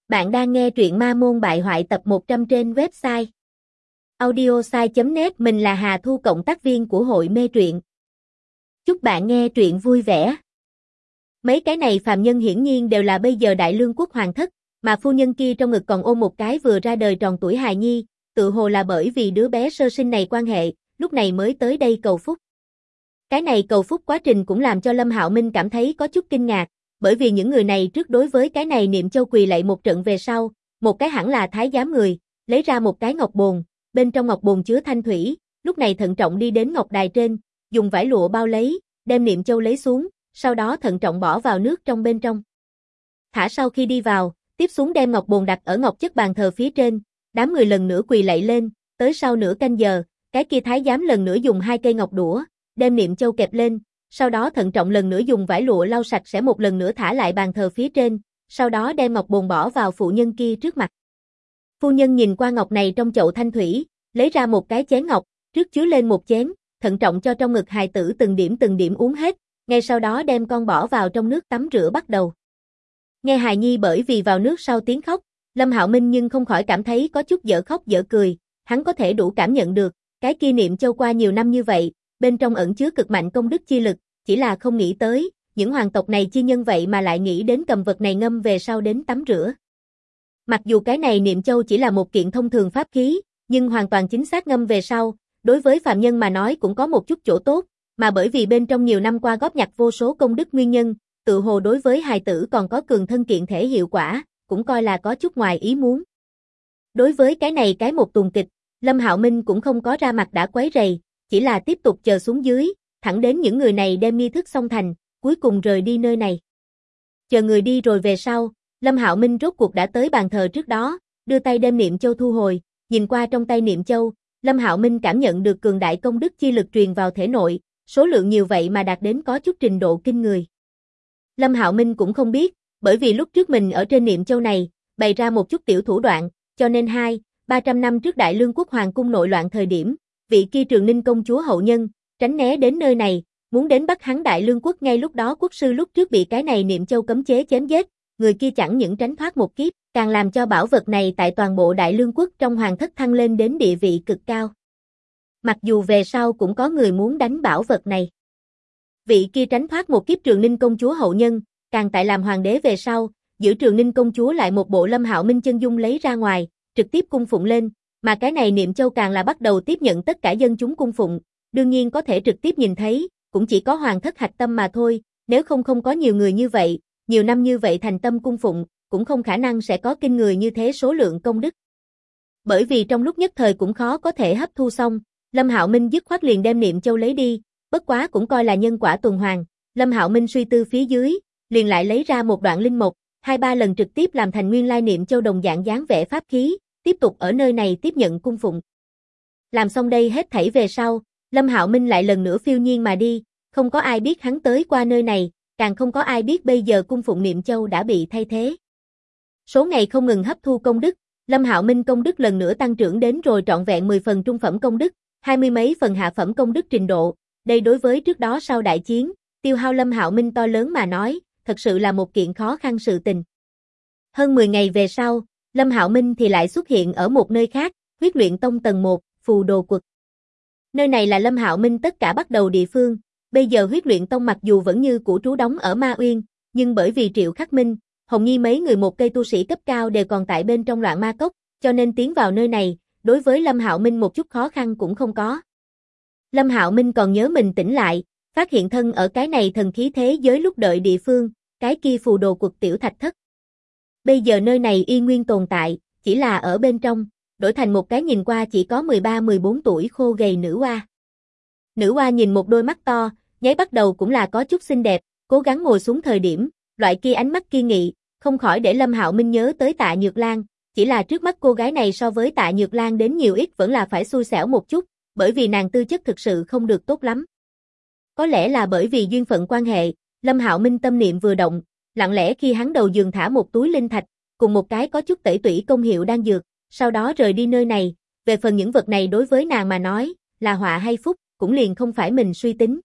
Bạn đang nghe truyện Ma Môn Bại Hoại tập 100 trên website audiosai.net. Mình là Hà Thu, cộng tác viên của hội mê truyện. Chúc bạn nghe truyện vui vẻ. Mấy cái này phàm nhân hiển nhiên đều là bây giờ đại lương quốc hoàng thất, mà phu nhân kia trong ngực còn ôm một cái vừa ra đời tròn tuổi hài nhi, tự hồ là bởi vì đứa bé sơ sinh này quan hệ, lúc này mới tới đây cầu phúc. Cái này cầu phúc quá trình cũng làm cho Lâm Hạo Minh cảm thấy có chút kinh ngạc, bởi vì những người này trước đối với cái này niệm châu quỳ lạy một trận về sau, một cái hẳn là thái giám người, lấy ra một cái ngọc bồn, bên trong ngọc bồn chứa thanh thủy, lúc này thận trọng đi đến ngọc đài trên, dùng vải lụa bao lấy, đem niệm châu lấy xuống, sau đó thận trọng bỏ vào nước trong bên trong. Thả sau khi đi vào, tiếp xuống đem ngọc bồn đặt ở ngọc chất bàn thờ phía trên, đám người lần nữa quỳ lạy lên, tới sau nửa canh giờ, cái kia thái giám lần nữa dùng 2 cây ngọc đũa, đem niệm châu kẹp lên, sau đó thận trọng lần nữa dùng vải lụa lau sạch sẽ một lần nữa thả lại bàn thờ phía trên, sau đó đem ngọc bồn bỏ vào phụ nhân kia trước mặt. Phu nhân nhìn qua ngọc này trong chậu thanh thủy, lấy ra một cái chén ngọc, trước chứa lên một chén, thận trọng cho trong ngực hài tử từng điểm uống hết, ngay sau đó đem con bỏ vào trong nước tắm rửa bắt đầu. Nghe hài nhi bởi vì vào nước sau tiếng khóc, Lâm Hạo Minh nhưng không khỏi cảm thấy có chút dở khóc dở cười, hắn có thể đủ cảm nhận được, cái kia niệm châu qua nhiều năm như vậy, bên trong ẩn chứa cực mạnh công đức chi lực, chỉ là không nghĩ tới, những hoàng tộc này chi nhân vậy mà lại nghĩ đến cầm vật này ngâm về sau đến tắm rửa. Mặc dù cái này niệm châu chỉ là một kiện thông thường pháp khí, nhưng hoàn toàn chính xác ngâm về sau, đối với phàm nhân mà nói cũng có một chút chỗ tốt, mà bởi vì bên trong nhiều năm qua góp nhặt vô số công đức nguyên nhân, tự hồ đối với hài tử còn có cường thân kiện thể hiệu quả, cũng coi là có chút ngoài ý muốn. Đối với cái này cái một tuần kịch, Lâm Hạo Minh cũng không có ra mặt đã quấy rầy, chỉ là tiếp tục chờ xuống dưới, thẳng đến những người này đem nghi thức xong thành, cuối cùng rời đi nơi này. Chờ người đi rồi về sau, Lâm Hạo Minh rốt cuộc đã tới bàn thờ trước đó, đưa tay đem niệm châu thu hồi, nhìn qua trong tay niệm châu, Lâm Hạo Minh cảm nhận được cường đại công đức chi lực truyền vào thể nội, số lượng nhiều vậy mà đạt đến có chút trình độ kinh người. Lâm Hạo Minh cũng không biết, bởi vì lúc trước mình ở trên niệm châu này, bày ra một chút tiểu thủ đoạn, cho nên 200-300 năm trước Đại Lương quốc hoàng cung nội loạn thời điểm, vị kia Trường Ninh công chúa hậu nhân, tránh né đến nơi này, muốn đến bắt hắn Đại Lương quốc, ngay lúc đó quốc sư lúc trước bị cái này niệm châu cấm chế chém giết, người kia chẳng những tránh thoát một kiếp, càng làm cho bảo vật này tại toàn bộ Đại Lương quốc trong hoàng thất thăng lên đến địa vị cực cao. Mặc dù về sau cũng có người muốn đánh bảo vật này. Vị kia tránh thoát một kiếp Trường Ninh công chúa hậu nhân, càng tại làm hoàng đế về sau, giữ Trường Ninh công chúa lại một bộ Lâm Hạo Minh chân dung lấy ra ngoài, trực tiếp cung phụng lên, mà cái này niệm châu càng là bắt đầu tiếp nhận tất cả dân chúng cung phụng, đương nhiên có thể trực tiếp nhìn thấy, cũng chỉ có hoàng thất hạch tâm mà thôi, nếu không có nhiều người như vậy, nhiều năm như vậy thành tâm cung phụng, cũng không khả năng sẽ có kinh người như thế số lượng công đức. Bởi vì trong lúc nhất thời cũng khó có thể hấp thu xong, Lâm Hạo Minh dứt khoát liền đem niệm châu lấy đi, bất quá cũng coi là nhân quả tuần hoàn, Lâm Hạo Minh suy tư phía dưới, liền lại lấy ra một đoạn linh mộc, 2-3 lần trực tiếp làm thành nguyên lai niệm châu đồng dạng dáng vẻ pháp khí, tiếp tục ở nơi này tiếp nhận cung phụng. Làm xong đây hết thảy về sau, Lâm Hạo Minh lại lần nữa phiêu nhiên mà đi, không có ai biết hắn tới qua nơi này, càng không có ai biết bây giờ cung phụng niệm châu đã bị thay thế. Số ngày không ngừng hấp thu công đức, Lâm Hạo Minh công đức lần nữa tăng trưởng đến rồi trọn vẹn 10 phần trung phẩm công đức, 20 mấy phần hạ phẩm công đức trình độ, đây đối với trước đó sau đại chiến, tiêu hao Lâm Hạo Minh to lớn mà nói, thật sự là một kiện khó khăn sự tình. Hơn 10 ngày về sau, Lâm Hạo Minh thì lại xuất hiện ở một nơi khác, Huyết Luyện Tông tầng 1, Phù Đồ Quật. Nơi này là Lâm Hạo Minh tất cả bắt đầu địa phương, bây giờ Huyết Luyện Tông mặc dù vẫn như cũ trú đóng ở Ma Uyên, nhưng bởi vì Triệu Khắc Minh, Hồng Nhi mấy người một cây tu sĩ cấp cao đều còn tại bên trong Loạn Ma Cốc, cho nên tiến vào nơi này, đối với Lâm Hạo Minh một chút khó khăn cũng không có. Lâm Hạo Minh còn nhớ mình tỉnh lại, phát hiện thân ở cái này thần khí thế giới lúc đợi địa phương, cái kia Phù Đồ Quật tiểu thạch thất. Bây giờ nơi này y nguyên tồn tại, chỉ là ở bên trong, đổi thành một cái nhìn qua chỉ có 13-14 tuổi khô gầy nữ oa. Nữ oa nhìn một đôi mắt to, nháy bắt đầu cũng là có chút xinh đẹp, cố gắng ngồi xuống thời điểm, loại kia ánh mắt kiên nghị, không khỏi để Lâm Hạo Minh nhớ tới Tạ Nhược Lan, chỉ là trước mắt cô gái này so với Tạ Nhược Lan đến nhiều ít vẫn là phải xui xẻo một chút, bởi vì nàng tư chất thực sự không được tốt lắm. Có lẽ là bởi vì duyên phận quan hệ, Lâm Hạo Minh tâm niệm vừa động, lặng lẽ khi hắn đầu giường thả một túi linh thạch, cùng một cái có chút tẩy tủy công hiệu đan dược, sau đó rời đi nơi này, về phần những vật này đối với nàng mà nói, là họa hay phúc, cũng liền không phải mình suy tính.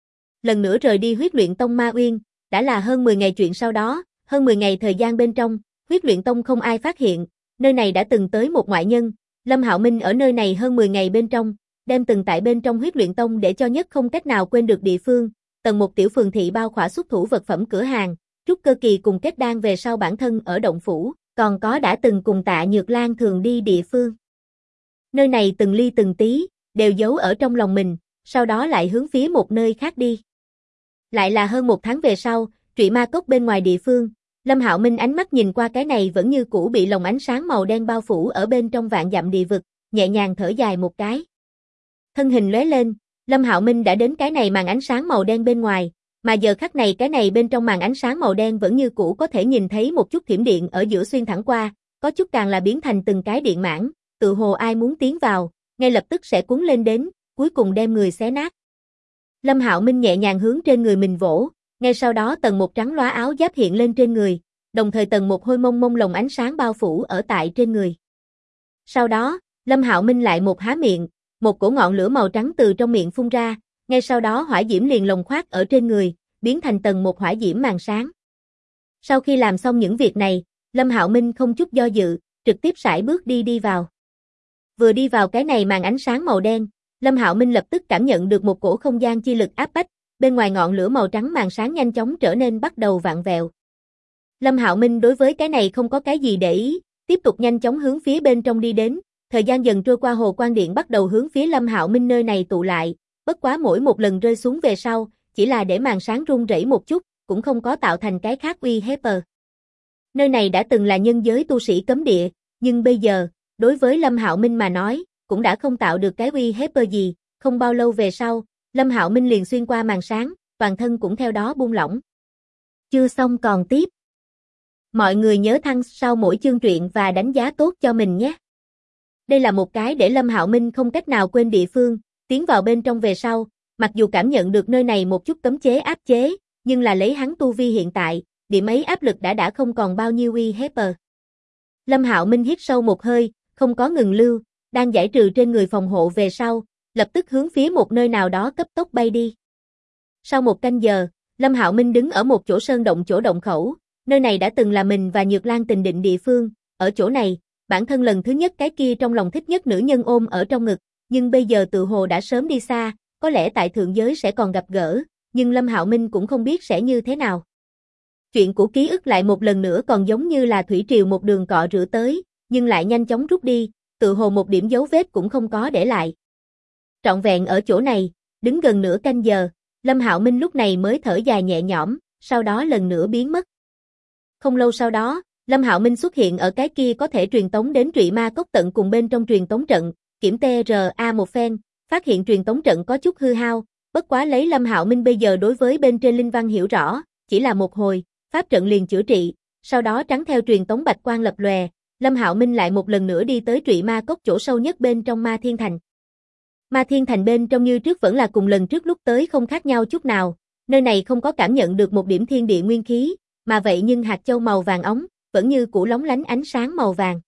Lần nữa rời đi Huyết Luyện Tông Ma Uyên, đã là hơn 10 ngày chuyện sau đó, hơn 10 ngày thời gian bên trong, Huyết Luyện Tông không ai phát hiện, nơi này đã từng tới một ngoại nhân, Lâm Hạo Minh ở nơi này hơn 10 ngày bên trong, đem từng tại bên trong Huyết Luyện Tông để cho nhất không cách nào quên được địa phương, tầng một tiểu phường thị bao khỏa xuất thủ vật phẩm cửa hàng, trúc cơ kỳ cùng kết đan về sau bản thân ở động phủ, còn có đã từng cùng Tạ Nhược Lan thường đi địa phương. Nơi này từng ly từng tí, đều giấu ở trong lòng mình, sau đó lại hướng phía một nơi khác đi. Lại là hơn 1 tháng về sau, Trụy Ma Cốc bên ngoài địa phương, Lâm Hạo Minh ánh mắt nhìn qua cái này vẫn như cũ bị lồng ánh sáng màu đen bao phủ ở bên trong vạn dặm địa vực, nhẹ nhàng thở dài một cái. Thân hình lóe lên, Lâm Hạo Minh đã đến cái này màn ánh sáng màu đen bên ngoài, mà giờ khắc này cái này bên trong màn ánh sáng màu đen vẫn như cũ có thể nhìn thấy một chút thiểm điện ở giữa xuyên thẳng qua, có chút càng là biến thành từng cái điện mảng, tự hồ ai muốn tiến vào, ngay lập tức sẽ cuốn lên đến, cuối cùng đem người xé nát. Lâm Hạo Minh nhẹ nhàng hướng trên người mình vỗ, ngay sau đó tầng một trắng lóa áo giáp hiện lên trên người, đồng thời tầng một hôi mông mông lồng ánh sáng bao phủ ở tại trên người. Sau đó, Lâm Hạo Minh lại một há miệng, một cổ ngọn lửa màu trắng từ trong miệng phun ra, ngay sau đó hỏa diễm liền lồng khoác ở trên người, biến thành tầng một hỏa diễm màn sáng. Sau khi làm xong những việc này, Lâm Hạo Minh không chút do dự, trực tiếp sải bước đi vào. Vừa đi vào cái này màn ánh sáng màu đen, Lâm Hạo Minh lập tức cảm nhận được một cổ không gian chi lực áp bách, bên ngoài ngọn lửa màu trắng màn sáng nhanh chóng trở nên bắt đầu vặn vẹo. Lâm Hạo Minh đối với cái này không có cái gì để ý, tiếp tục nhanh chóng hướng phía bên trong đi đến, thời gian dần trôi qua hồ quang điện bắt đầu hướng phía Lâm Hạo Minh nơi này tụ lại, bất quá mỗi một lần rơi xuống về sau, chỉ là để màn sáng rung rẩy một chút, cũng không có tạo thành cái khác uy hiếp. Nơi này đã từng là nhân giới tu sĩ cấm địa, nhưng bây giờ, đối với Lâm Hạo Minh mà nói, cũng đã không tạo được cái uy hiếp gì, không bao lâu về sau, Lâm Hạo Minh liền xuyên qua màn sáng, toàn thân cũng theo đó buông lỏng. Chưa xong còn tiếp. Mọi người nhớ thăng sau mỗi chương truyện và đánh giá tốt cho mình nhé. Đây là một cái để Lâm Hạo Minh không cách nào quên địa phương, tiến vào bên trong về sau, mặc dù cảm nhận được nơi này một chút cấm chế áp chế, nhưng là lấy hắn tu vi hiện tại, điểm ấy áp lực đã không còn bao nhiêu uy hiếp. Lâm Hạo Minh hít sâu một hơi, không có ngừng lưu, đang giải trừ trên người phòng hộ về sau, lập tức hướng phía một nơi nào đó cấp tốc bay đi. Sau 1 canh giờ, Lâm Hạo Minh đứng ở một chỗ sơn động chỗ động khẩu, nơi này đã từng là mình và Nhược Lan tình định địa phương, ở chỗ này, bản thân lần thứ nhất cái kia trong lòng thích nhất nữ nhân ôm ở trong ngực, nhưng bây giờ tự hồ đã sớm đi xa, có lẽ tại thượng giới sẽ còn gặp gỡ, nhưng Lâm Hạo Minh cũng không biết sẽ như thế nào. Chuyện của ký ức lại một lần nữa còn giống như là thủy triều một đường cọ rửa tới, nhưng lại nhanh chóng rút đi, tự hồ một điểm dấu vết cũng không có để lại. Trọn vẹn ở chỗ này, đứng gần nửa canh giờ, Lâm Hạo Minh lúc này mới thở dài nhẹ nhõm, sau đó lần nữa biến mất. Không lâu sau đó, Lâm Hạo Minh xuất hiện ở cái kia có thể truyền tống đến Trụy Ma Cốc tận cùng bên trong truyền tống trận, kiểm TRA một phen, phát hiện truyền tống trận có chút hư hao, bất quá lấy Lâm Hạo Minh bây giờ đối với bên trên linh văn hiểu rõ, chỉ là một hồi, pháp trận liền chữa trị, sau đó trắng theo truyền tống bạch quang lập lòe, Lâm Hạo Minh lại một lần nữa đi tới Trụy Ma Cốc chỗ sâu nhất bên trong Ma Thiên Thành. Ma Thiên Thành bên trong như trước vẫn là cùng lần trước lúc tới không khác nhau chút nào, nơi này không có cảm nhận được một điểm thiên địa nguyên khí, mà vậy nhưng hạt châu màu vàng óng, vẫn như cũ lóng lánh ánh sáng màu vàng.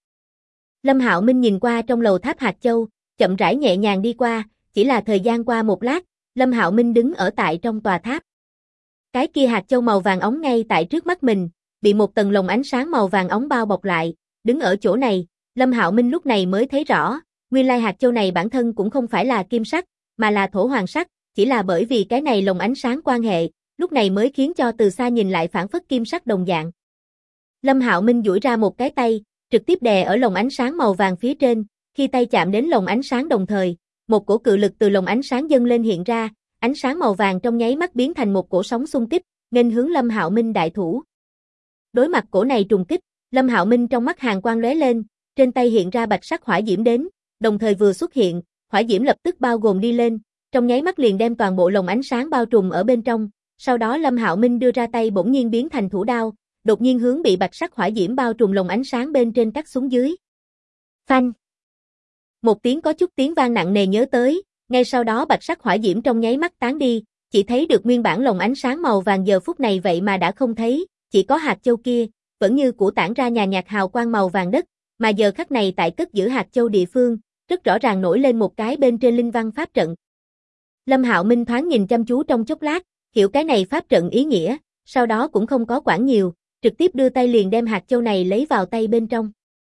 Lâm Hạo Minh nhìn qua trong lầu tháp hạt châu, chậm rãi nhẹ nhàng đi qua, chỉ là thời gian qua một lát, Lâm Hạo Minh đứng ở tại trong tòa tháp. Cái kia hạt châu màu vàng óng ngay tại trước mắt mình, bị một tầng lồng ánh sáng màu vàng óng bao bọc lại, đứng ở chỗ này, Lâm Hạo Minh lúc này mới thấy rõ, nguyên lai hạt châu này bản thân cũng không phải là kim sắc, mà là thổ hoàng sắc, chỉ là bởi vì cái này lồng ánh sáng quan hệ, lúc này mới khiến cho từ xa nhìn lại phản phất kim sắc đồng dạng. Lâm Hạo Minh duỗi ra một cái tay, trực tiếp đè ở lồng ánh sáng màu vàng phía trên, khi tay chạm đến lồng ánh sáng đồng thời, một cổ cự lực từ lồng ánh sáng dâng lên hiện ra, ánh sáng màu vàng trong nháy mắt biến thành một cổ sóng xung kích, nghênh hướng Lâm Hạo Minh đại thủ. Đối mặt cổ này trùng kích, Lâm Hạo Minh trong mắt hàn quang lóe lên, trên tay hiện ra bạch sắc hỏa diễm đến, đồng thời vừa xuất hiện, hỏa diễm lập tức bao gồm đi lên, trong nháy mắt liền đem toàn bộ lồng ánh sáng bao trùm ở bên trong, sau đó Lâm Hạo Minh đưa ra tay bỗng nhiên biến thành thủ đao, đột nhiên hướng bị bạch sắc hỏa diễm bao trùm lồng ánh sáng bên trên cắt xuống dưới. Phanh! Một tiếng có chút tiếng vang nặng nề nhớ tới, ngay sau đó bạch sắc hỏa diễm trong nháy mắt tán đi, chỉ thấy được nguyên bản lồng ánh sáng màu vàng giờ phút này vậy mà đã không thấy, chỉ có hạt châu kia, vẫn như cũ tản ra nhàn nhạt hào quang màu vàng đất, mà giờ khắc này tại cất giữ hạt châu địa phương, rất rõ ràng nổi lên một cái bên trên linh văn pháp trận. Lâm Hạo Minh thoáng nhìn chăm chú trong chốc lát, hiểu cái này pháp trận ý nghĩa, sau đó cũng không có quản nhiều, trực tiếp đưa tay liền đem hạt châu này lấy vào tay bên trong.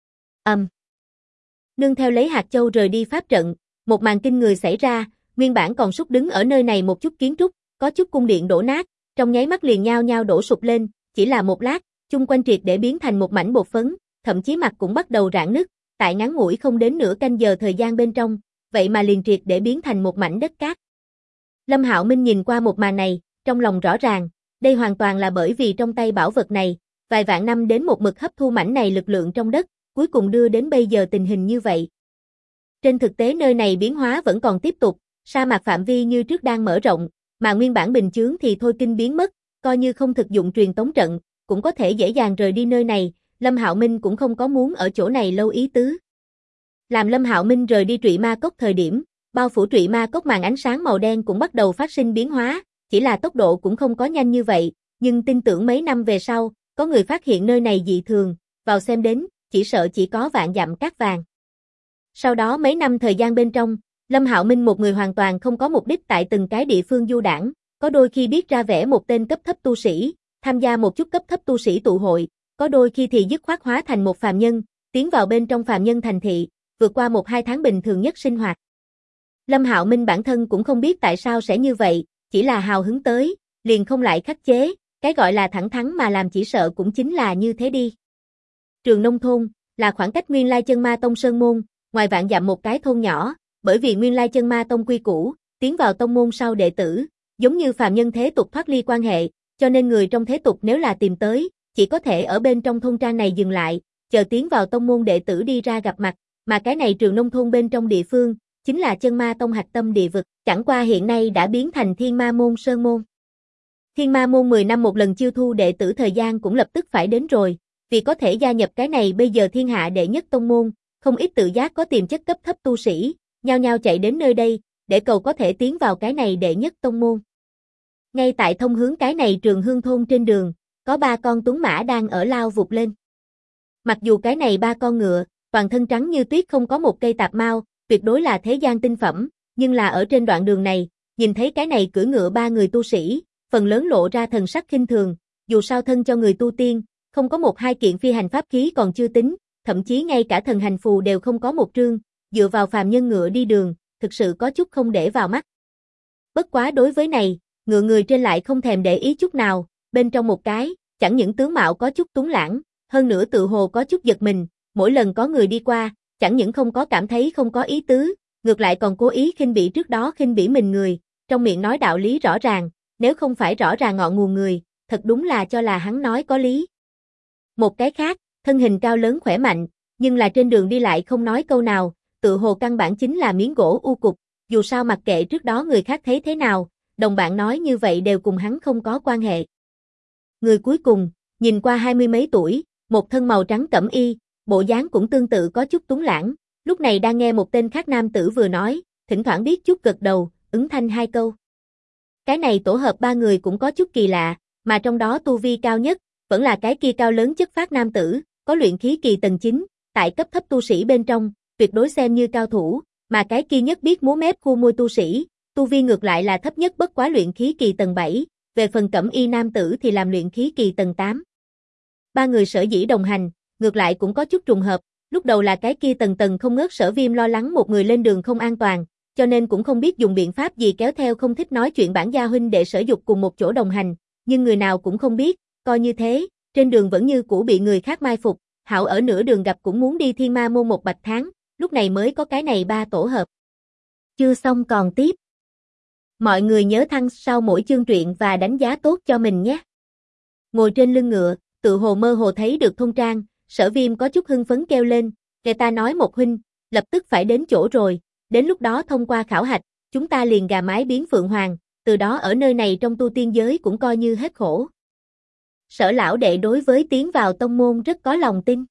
Nương theo lấy hạt châu rời đi pháp trận, một màn kinh người xảy ra, nguyên bản còn súc đứng ở nơi này một chút kiến trúc, có chút cung điện đổ nát, trong nháy mắt liền nhao nhao đổ sụp lên, chỉ là một lát, chung quanh triệt để biến thành một mảnh bột phấn, thậm chí mặt cũng bắt đầu rạn nứt, tại ngắn ngủi không đến nửa canh giờ thời gian bên trong, vậy mà liền triệt để biến thành một mảnh đất cát. Lâm Hạo Minh nhìn qua một màn này, trong lòng rõ ràng, đây hoàn toàn là bởi vì trong tay bảo vật này, vài vạn năm đến một mực hấp thu mảnh này lực lượng trong đất, cuối cùng đưa đến bây giờ tình hình như vậy. Trên thực tế nơi này biến hóa vẫn còn tiếp tục, sa mạc phạm vi như trước đang mở rộng, mà nguyên bản bình chướng thì thôi kinh biến mất, coi như không thực dụng truyền tống trận, cũng có thể dễ dàng rời đi nơi này, Lâm Hạo Minh cũng không có muốn ở chỗ này lâu ý tứ. Làm Lâm Hạo Minh rời đi Trụy Ma Cốc thời điểm, bao phủ Trụy Ma Cốc màn ánh sáng màu đen cũng bắt đầu phát sinh biến hóa, chỉ là tốc độ cũng không có nhanh như vậy, nhưng tin tưởng mấy năm về sau, có người phát hiện nơi này dị thường, vào xem đến, chỉ sợ chỉ có vạn dặm cát vàng. Sau đó mấy năm thời gian bên trong, Lâm Hạo Minh một người hoàn toàn không có mục đích tại từng cái địa phương du đãng, có đôi khi biết ra vẽ một tên cấp thấp tu sĩ, tham gia một chút cấp thấp tu sĩ tụ hội, có đôi khi thì dứt khoát hóa thành một phàm nhân, tiến vào bên trong phàm nhân thành thị, vượt qua 1-2 tháng bình thường nhất sinh hoạt. Lâm Hạo Minh bản thân cũng không biết tại sao sẽ như vậy, chỉ là hào hứng tới, liền không lại khắc chế, cái gọi là thẳng thắn mà làm chỉ sợ cũng chính là như thế đi. Trường nông thôn, là khoảng cách Nguyên Lai Chân Ma Tông Sơn Môn, ngoài vạn dặm một cái thôn nhỏ, bởi vì Nguyên Lai Chân Ma Tông quy củ, tiến vào tông môn sau đệ tử, giống như phàm nhân thế tục thoát ly quan hệ, cho nên người trong thế tục nếu là tìm tới, chỉ có thể ở bên trong thôn trang này dừng lại, chờ tiến vào tông môn đệ tử đi ra gặp mặt, mà cái này trường nông thôn bên trong địa phương, chính là Chân Ma Tông hạch tâm địa vực, chẳng qua hiện nay đã biến thành Thiên Ma Môn Sơn Môn. Thiên Ma Môn 10 năm một lần chiêu thu đệ tử thời gian cũng lập tức phải đến rồi, vì có thể gia nhập cái này bây giờ thiên hạ đệ nhất tông môn, không ít tự giác có tiềm chất cấp thấp tu sĩ, nhao nhao chạy đến nơi đây, để cầu có thể tiến vào cái này đệ nhất tông môn. Ngay tại thông hướng cái này Trường Hương thôn trên đường, có 3 con tuấn mã đang ở lao vụt lên. Mặc dù cái này 3 con ngựa, toàn thân trắng như tuyết không có một cây tạp mao, tuyệt đối là thế gian tinh phẩm, nhưng là ở trên đoạn đường này, nhìn thấy cái này cưỡi ngựa 3 người tu sĩ, phần lớn lộ ra thần sắc khinh thường, dù sao thân cho người tu tiên, không có 1-2 kiện phi hành pháp khí còn chưa tính, thậm chí ngay cả thần hành phù đều không có một trương, dựa vào phàm nhân ngựa đi đường, thực sự có chút không để vào mắt. Bất quá đối với này, ngựa người trên lại không thèm để ý chút nào, bên trong một cái, chẳng những tướng mạo có chút tuấn lãng, hơn nữa tự hồ có chút giật mình, mỗi lần có người đi qua, chẳng những không có cảm thấy không có ý tứ, ngược lại còn cố ý khinh bỉ trước đó khinh bỉ mình người, trong miệng nói đạo lý rõ ràng, nếu không phải rõ ràng ngọn nguồn người, thật đúng là cho là hắn nói có lý. Một cái khác, thân hình cao lớn khỏe mạnh, nhưng là trên đường đi lại không nói câu nào, tự hồ căn bản chính là miếng gỗ u cục, dù sao mặc kệ trước đó người khác thấy thế nào, đồng bạn nói như vậy đều cùng hắn không có quan hệ. Người cuối cùng, nhìn qua 20 mấy tuổi, một thân màu trắng cẩm y, bộ dáng cũng tương tự có chút tuấn lãng, lúc này đang nghe một tên khác nam tử vừa nói, thỉnh thoảng biết chút gật đầu, ứng thanh 2 câu. Cái này tổ hợp 3 người cũng có chút kỳ lạ, mà trong đó tu vi cao nhất, vẫn là cái kia cao lớn chất phác nam tử, có luyện khí kỳ tầng 9, tại cấp thấp tu sĩ bên trong, tuyệt đối xem như cao thủ, mà cái kia nhất biết múa mép khu môi tu sĩ, tu vi ngược lại là thấp nhất bất quá luyện khí kỳ tầng 7, về phần cẩm y nam tử thì làm luyện khí kỳ tầng 8. 3 người sở dĩ đồng hành, ngược lại cũng có chút trùng hợp, lúc đầu là cái kia tầng tầng không ngớt Sở Viêm lo lắng một người lên đường không an toàn, cho nên cũng không biết dùng biện pháp gì kéo theo không thích nói chuyện bản gia huynh đệ Sở Dục cùng một chỗ đồng hành, nhưng người nào cũng không biết, coi như thế, trên đường vẫn như cũ bị người khác mai phục, hạo ở nửa đường gặp cũng muốn đi Thiên Ma Môn một bạch tháng, lúc này mới có cái này 3 tổ hợp. Chưa xong còn tiếp. Mọi người nhớ thăng sau mỗi chương truyện và đánh giá tốt cho mình nhé. Ngồi trên lưng ngựa, tự hồ mơ hồ thấy được thôn trang, Sở Viêm có chút hưng phấn kêu lên, người ta nói một huynh, lập tức phải đến chỗ rồi, đến lúc đó thông qua khảo hạch, chúng ta liền gà mái biến phượng hoàng, từ đó ở nơi này trong tu tiên giới cũng coi như hết khổ. Sở lão đệ đối với tiến vào tông môn rất có lòng tin.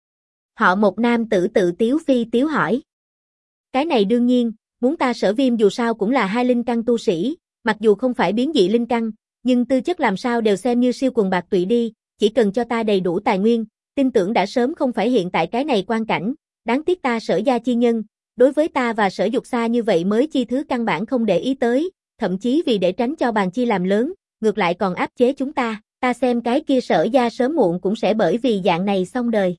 Họ một nam tử tự tiếu phi tiếu hỏi. Cái này đương nhiên, muốn ta Sở Viêm dù sao cũng là 2 linh căn tu sĩ, mặc dù không phải biến dị linh căn, nhưng tư chất làm sao đều xem như siêu quần bạc tụy đi, chỉ cần cho ta đầy đủ tài nguyên, tin tưởng đã sớm không phải hiện tại cái này quan cảnh, đáng tiếc ta Sở gia chi nhân, đối với ta và Sở Dục xa như vậy mới chi thứ căn bản không để ý tới, thậm chí vì để tránh cho bàn chi làm lớn, ngược lại còn áp chế chúng ta, ta xem cái kia Sở gia sớm muộn cũng sẽ bởi vì dạng này xong đời.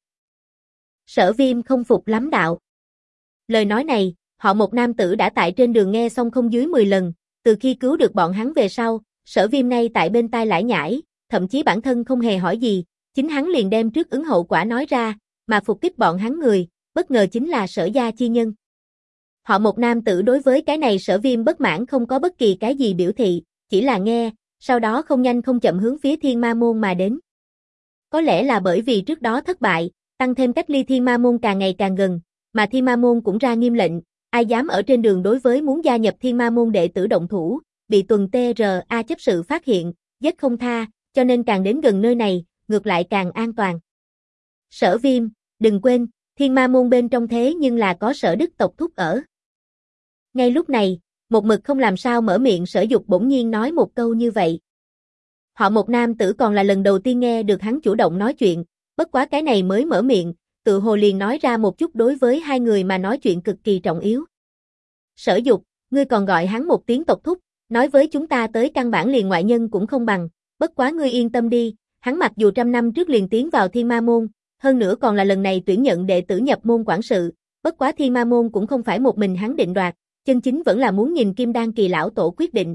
Sở Viêm không phục lắm đạo. Lời nói này, họ một nam tử đã tại trên đường nghe xong không dưới 10 lần, từ khi cứu được bọn hắn về sau, Sở Viêm nay tại bên tai lải nhải, thậm chí bản thân không hề hỏi gì, chính hắn liền đem trước ứng hậu quả nói ra, mà phục kích bọn hắn người, bất ngờ chính là Sở gia chi nhân. Họ một nam tử đối với cái này Sở Viêm bất mãn không có bất kỳ cái gì biểu thị, chỉ là nghe, sau đó không nhanh không chậm hướng phía Thiên Ma Môn mà đến. Có lẽ là bởi vì trước đó thất bại, tăng thêm cách ly Thiên Ma Môn càng ngày càng gần, mà Thiên Ma Môn cũng ra nghiêm lệnh, ai dám ở trên đường đối với muốn gia nhập Thiên Ma Môn đệ tử động thủ, bị tuần TRA chấp sự phát hiện, giết không tha, cho nên càng đến gần nơi này, ngược lại càng an toàn. Sở Viêm, đừng quên, Thiên Ma Môn bên trong thế nhưng là có Sở Đức tộc thúc ở. Ngay lúc này, một mực không làm sao mở miệng Sở Dục bỗng nhiên nói một câu như vậy. Họ một nam tử còn là lần đầu tiên nghe được hắn chủ động nói chuyện, bất quá cái này mới mở miệng, tự hồ liền nói ra một chút đối với hai người mà nói chuyện cực kỳ trọng yếu. Sở Dục, ngươi còn gọi hắn một tiếng tộc thúc, nói với chúng ta tới căn bản liền ngoại nhân cũng không bằng, bất quá ngươi yên tâm đi, hắn mặc dù 100 năm trước liền tiến vào Thiên Ma Môn, hơn nữa còn là lần này tuyển nhận đệ tử nhập môn quản sự, bất quá Thiên Ma Môn cũng không phải một mình hắn định đoạt, chân chính vẫn là muốn nhìn Kim Đan kỳ lão tổ quyết định.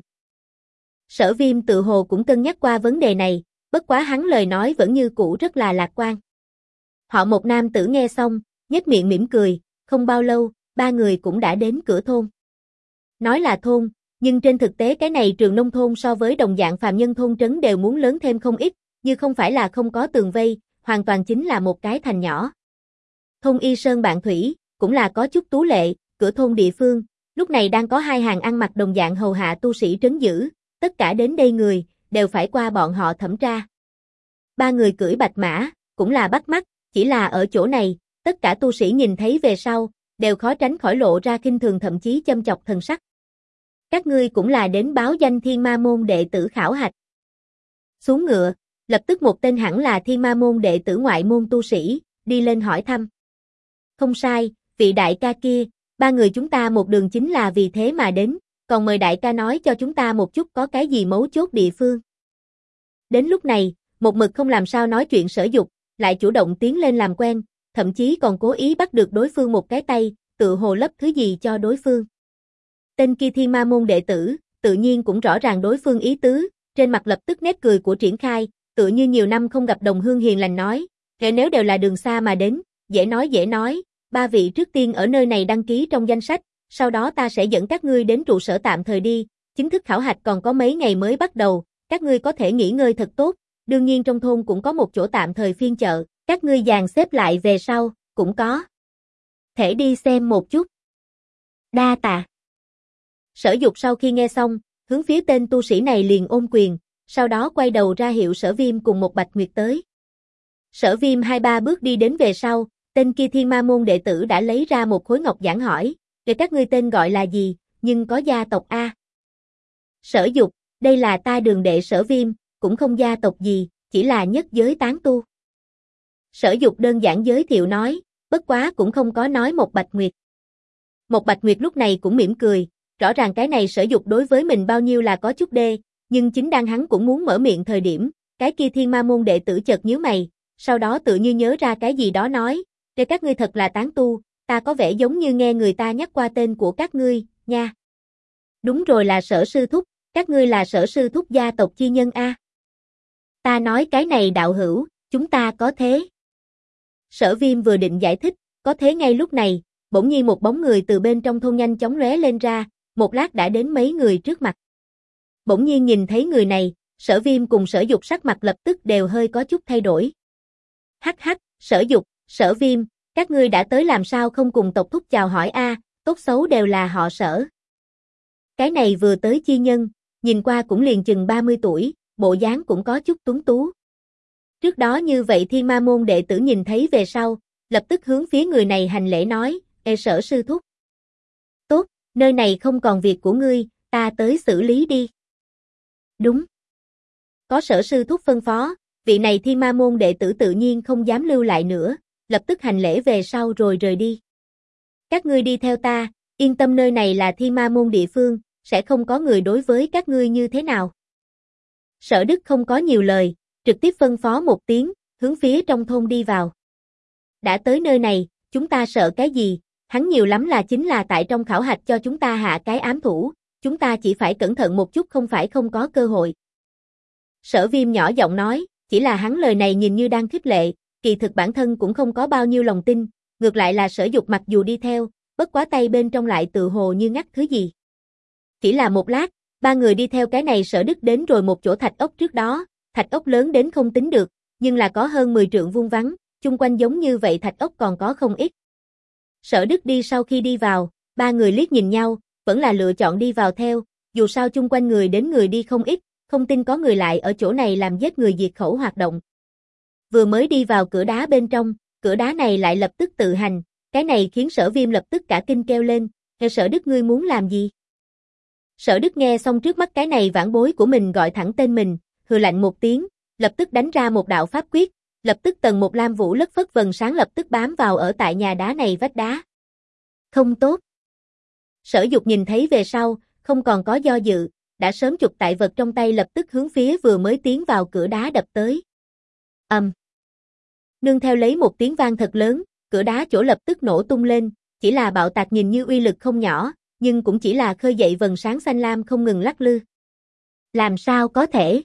Sở Viêm tự hồ cũng cân nhắc qua vấn đề này, bất quá hắn lời nói vẫn như cũ rất là lạc quan. Họ một nam tử nghe xong, nhếch miệng mỉm cười, không bao lâu, ba người cũng đã đến cửa thôn. Nói là thôn, nhưng trên thực tế cái này trường nông thôn so với đồng dạng phàm nhân thôn trấn đều muốn lớn thêm không ít, như không phải là không có tường vây, hoàn toàn chính là một cái thành nhỏ. Thôn Y Sơn Bạn Thủy, cũng là có chút tú lệ, cửa thôn địa phương, lúc này đang có hai hàng ăn mặc đồng dạng hầu hạ tu sĩ trấn giữ, tất cả đến đây người, đều phải qua bọn họ thẩm tra. Ba người cưỡi bạch mã, cũng là bắt mắt, chỉ là ở chỗ này, tất cả tu sĩ nhìn thấy về sau, đều khó tránh khỏi lộ ra khinh thường thậm chí châm chọc thần sắc. Các ngươi cũng là đến báo danh Thiên Ma Môn đệ tử khảo hạch. Xuống ngựa, lập tức một tên hẳn là Thiên Ma Môn đệ tử ngoại môn tu sĩ, đi lên hỏi thăm. Không sai, vị đại ca kia, ba người chúng ta một đường chính là vì thế mà đến, còn mời đại ca nói cho chúng ta một chút có cái gì mấu chốt địa phương. Đến lúc này, một mực không làm sao nói chuyện Sở Dục, lại chủ động tiến lên làm quen, thậm chí còn cố ý bắt được đối phương một cái tay, tự hồ lấp thứ gì cho đối phương. Tên kia Thiên Ma Môn đệ tử, tự nhiên cũng rõ ràng đối phương ý tứ, trên mặt lập tức nét cười của triển khai, tựa như nhiều năm không gặp đồng hương hiền lành nói, nếu đều là đường xa mà đến, dễ nói, ba vị trước tiên ở nơi này đăng ký trong danh sách, sau đó ta sẽ dẫn các ngươi đến trụ sở tạm thời đi, chính thức khảo hạch còn có mấy ngày mới bắt đầu, các ngươi có thể nghỉ ngơi thật tốt, đương nhiên trong thôn cũng có một chỗ tạm thời phiên chợ, các ngươi dàn xếp lại về sau, cũng có. Thể đi xem một chút. Đa tạ. Sở Dục sau khi nghe xong, hướng phía tên tu sĩ này liền ôm quyền, sau đó quay đầu ra hiệu Sở Viêm cùng một Bạch Nguyệt tới. Sở Viêm 2-3 bước đi đến về sau, tên kia Thiên Ma Môn đệ tử đã lấy ra một khối ngọc giản hỏi, để các ngươi tên gọi là gì, nhưng có gia tộc A. Sở Dục, đây là ta đường đệ Sở Viêm, cũng không gia tộc gì, chỉ là nhất giới tán tu. Sở Dục đơn giản giới thiệu nói, bất quá cũng không có nói một Bạch Nguyệt. Một Bạch Nguyệt lúc này cũng mỉm cười, rõ ràng cái này Sở Dục đối với mình bao nhiêu là có chút đê, nhưng chính đang hắn cũng muốn mở miệng thời điểm, cái kia Thiên Ma Môn đệ tử chợt nhíu mày, sau đó tự như nhớ ra cái gì đó nói, để các ngươi thật là tán tu, ta có vẻ giống như nghe người ta nhắc qua tên của các ngươi, nha. Đúng rồi, là Sở sư thúc, các ngươi là Sở sư thúc gia tộc chi nhân A. Ta nói cái này đạo hữu, chúng ta có thế. Sở Viêm vừa định giải thích, có thế ngay lúc này, bỗng nhiên một bóng người từ bên trong thôn nhanh chóng lóe lên ra, một lát đã đến mấy người trước mặt. Bỗng nhiên nhìn thấy người này, Sở Viêm cùng Sở Dục sắc mặt lập tức đều hơi có chút thay đổi. Hắc hắc, Sở Dục, Sở Viêm, các ngươi đã tới làm sao không cùng tộc thúc chào hỏi a, tốt xấu đều là họ Sở. Cái này vừa tới chi nhân, nhìn qua cũng liền chừng 30 tuổi, bộ dáng cũng có chút tuấn tú. Trước đó như vậy Thiên Ma Môn đệ tử nhìn thấy về sau, lập tức hướng phía người này hành lễ nói, Sở sư thúc. Tốt, nơi này không còn việc của ngươi, ta tới xử lý đi. Đúng. Có Sở sư thúc phân phó, vị này Thiên Ma Môn đệ tử tự nhiên không dám lưu lại nữa, lập tức hành lễ về sau rồi rời đi. Các ngươi đi theo ta, yên tâm nơi này là Thiên Ma Môn địa phương, sẽ không có người đối với các ngươi như thế nào. Sở Đức không có nhiều lời, trực tiếp phân phó một tiếng, hướng phía trong thôn đi vào. Đã tới nơi này, chúng ta sợ cái gì, hắn nhiều lắm là chính là tại trong khảo hạch cho chúng ta hạ cái ám thủ, chúng ta chỉ phải cẩn thận một chút không phải không có cơ hội. Sở Viêm nhỏ giọng nói, chỉ là hắn lời này nhìn như đang khích lệ, kỳ thực bản thân cũng không có bao nhiêu lòng tin, ngược lại là Sở Dục mặc dù đi theo, bất quá tay bên trong lại tự hồ như ngắt thứ gì. Chỉ là một lát, ba người đi theo cái này Sở Đức đến rồi một chỗ thạch ốc trước đó, thạch ốc lớn đến không tính được, nhưng là có hơn 10 trượng vuông vắn, chung quanh giống như vậy thạch ốc còn có không ít. Sở Đức đi sau khi đi vào, ba người liếc nhìn nhau, vẫn là lựa chọn đi vào theo, dù sao chung quanh người đến người đi không ít, không tin có người lại ở chỗ này làm giết người diệt khẩu hoạt động. Vừa mới đi vào cửa đá bên trong, cửa đá này lại lập tức tự hành, cái này khiến Sở Viêm lập tức cả kinh kêu lên, Sở Đức ngươi muốn làm gì? Sở Đức nghe xong trước mắt cái này vãn bối của mình gọi thẳng tên mình, hừ lạnh một tiếng, lập tức đánh ra một đạo pháp quyết, lập tức tầng một lam vũ lất phất vầng sáng lập tức bám vào ở tại nhà đá này vách đá. Không tốt. Sở Dục nhìn thấy về sau, không còn có do dự, đã sớm chụp tại vật trong tay lập tức hướng phía vừa mới tiến vào cửa đá đập tới. Nương theo lấy một tiếng vang thật lớn, cửa đá chỗ lập tức nổ tung lên, chỉ là bạo tạc nhìn như uy lực không nhỏ, nhưng cũng chỉ là khơi dậy vầng sáng xanh lam không ngừng lắc lư. Làm sao có thể?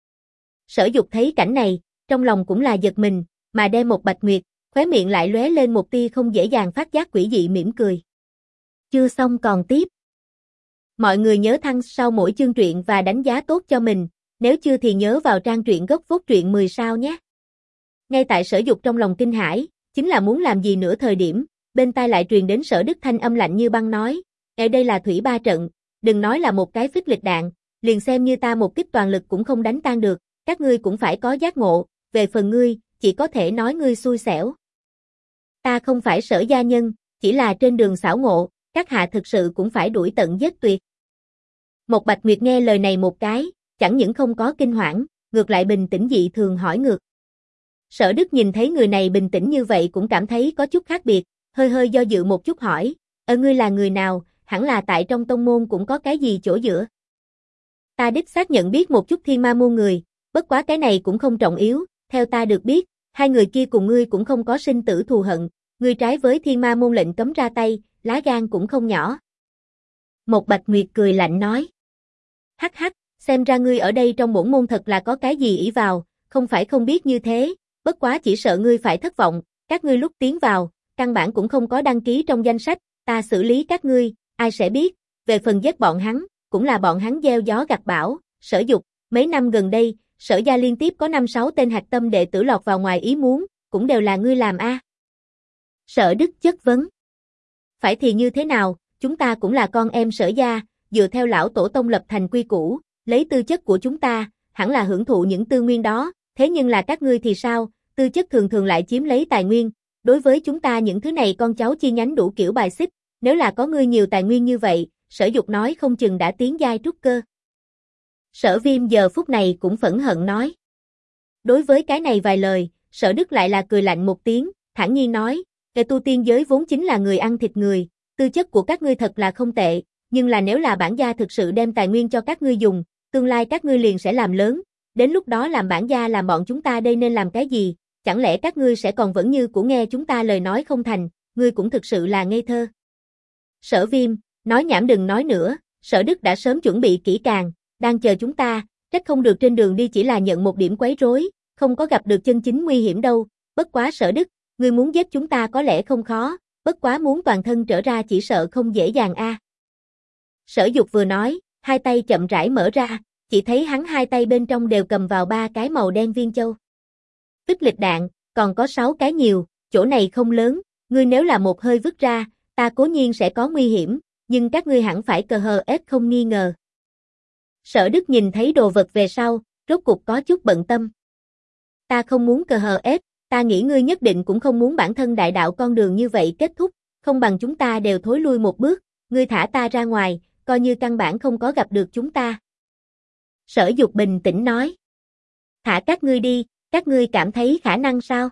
Sở Dục thấy cảnh này, trong lòng cũng là giật mình, mà đem một Bạch Nguyệt, khóe miệng lại lóe lên một tia không dễ dàng phát giác quỷ dị mỉm cười. Chưa xong còn tiếp. Mọi người nhớ thăng sau mỗi chương truyện và đánh giá tốt cho mình, nếu chưa thì nhớ vào trang truyện gốc phốt truyện 10 sao nhé. Ngay tại Sở Dục trong lòng kinh hãi, chính là muốn làm gì nữa thời điểm, bên tai lại truyền đến Sở Đức thanh âm lạnh như băng nói, đây là thủy ba trận, đừng nói là một cái phích lịch đạn, liền xem như ta một kích toàn lực cũng không đánh tan được, các ngươi cũng phải có giác ngộ, về phần ngươi, chỉ có thể nói ngươi xui xẻo. Ta không phải Sở gia nhân, chỉ là trên đường xảo ngộ, các hạ thực sự cũng phải đuổi tận giết tuyệt. Một Bạch Nguyệt nghe lời này một cái, chẳng những không có kinh hoảng, ngược lại bình tĩnh dị thường hỏi ngược. Sở Đức nhìn thấy người này bình tĩnh như vậy cũng cảm thấy có chút khác biệt, hơi hơi do dự một chút hỏi, ngươi là người nào, hẳn là tại trong tông môn cũng có cái gì chỗ dựa. Ta đích xác nhận biết một chút Thiên Ma môn người, bất quá cái này cũng không trọng yếu, theo ta được biết, hai người kia cùng ngươi cũng không có sinh tử thù hận, ngươi trái với Thiên Ma môn lệnh cấm ra tay, lá gan cũng không nhỏ. Một Bạch Nguyệt cười lạnh nói. Hắc hắc, xem ra ngươi ở đây trong bổn môn thật là có cái gì ỷ vào, không phải không biết như thế, bất quá chỉ sợ ngươi phải thất vọng, các ngươi lúc tiến vào, căn bản cũng không có đăng ký trong danh sách, ta xử lý các ngươi, ai sẽ biết, về phần giết bọn hắn, cũng là bọn hắn gieo gió gặt bão, Sở Dục, mấy năm gần đây, Sở gia liên tiếp có 5-6 tên hạt tâm đệ tử lọt vào ngoài ý muốn, cũng đều là ngươi làm a. Sở Đức chất vấn. Phải thì như thế nào, chúng ta cũng là con em Sở gia, dựa theo lão tổ tông lập thành quy củ, lấy tư chất của chúng ta, hẳn là hưởng thụ những tư nguyên đó, thế nhưng là các ngươi thì sao, tư chất thường thường lại chiếm lấy tài nguyên, đối với chúng ta những thứ này con cháu chi nhánh đủ kiểu bài xích, nếu là có ngươi nhiều tài nguyên như vậy, Sở Dục nói không chừng đã tiến giai trúc cơ. Sở Viêm giờ phút này cũng phẫn hận nói. Đối với cái này vài lời, Sở Đức lại là cười lạnh một tiếng, thản nhiên nói, tu tiên giới vốn chính là người ăn thịt người, tư chất của các ngươi thật là không tệ, nhưng là nếu là bản gia thực sự đem tài nguyên cho các ngươi dùng, tương lai các ngươi liền sẽ làm lớn, đến lúc đó làm bản gia làm bọn chúng ta đây nên làm cái gì, chẳng lẽ các ngươi sẽ còn vẫn như của nghe chúng ta lời nói không thành, ngươi cũng thực sự là ngây thơ. Sở Viêm, nói nhảm đừng nói nữa, Sở Đức đã sớm chuẩn bị kỹ càng, đang chờ chúng ta, trách không được trên đường đi chỉ là nhận một điểm quấy rối, không có gặp được chân chính nguy hiểm đâu, bất quá Sở Đức, ngươi muốn giết chúng ta có lẽ không khó, bất quá muốn toàn thân trở ra chỉ sợ không dễ dàng a. Sở Dục vừa nói, hai tay chậm rãi mở ra, chỉ thấy hắn hai tay bên trong đều cầm vào 3 cái màu đen viên châu. Phích lịch đạn, còn có 6 cái nhiều, chỗ này không lớn, ngươi nếu là một hơi vứt ra, ta cố nhiên sẽ có nguy hiểm, nhưng các ngươi hẳn phải CHF không nghi ngờ. Sở Đức nhìn thấy đồ vật về sau, rốt cục có chút bận tâm. Ta không muốn CHF, ta nghĩ ngươi nhất định cũng không muốn bản thân đại đạo con đường như vậy kết thúc, không bằng chúng ta đều thối lui một bước, ngươi thả ta ra ngoài, coi như căn bản không có gặp được chúng ta. Sở Dục bình tĩnh nói. Thả các ngươi đi, các ngươi cảm thấy khả năng sao?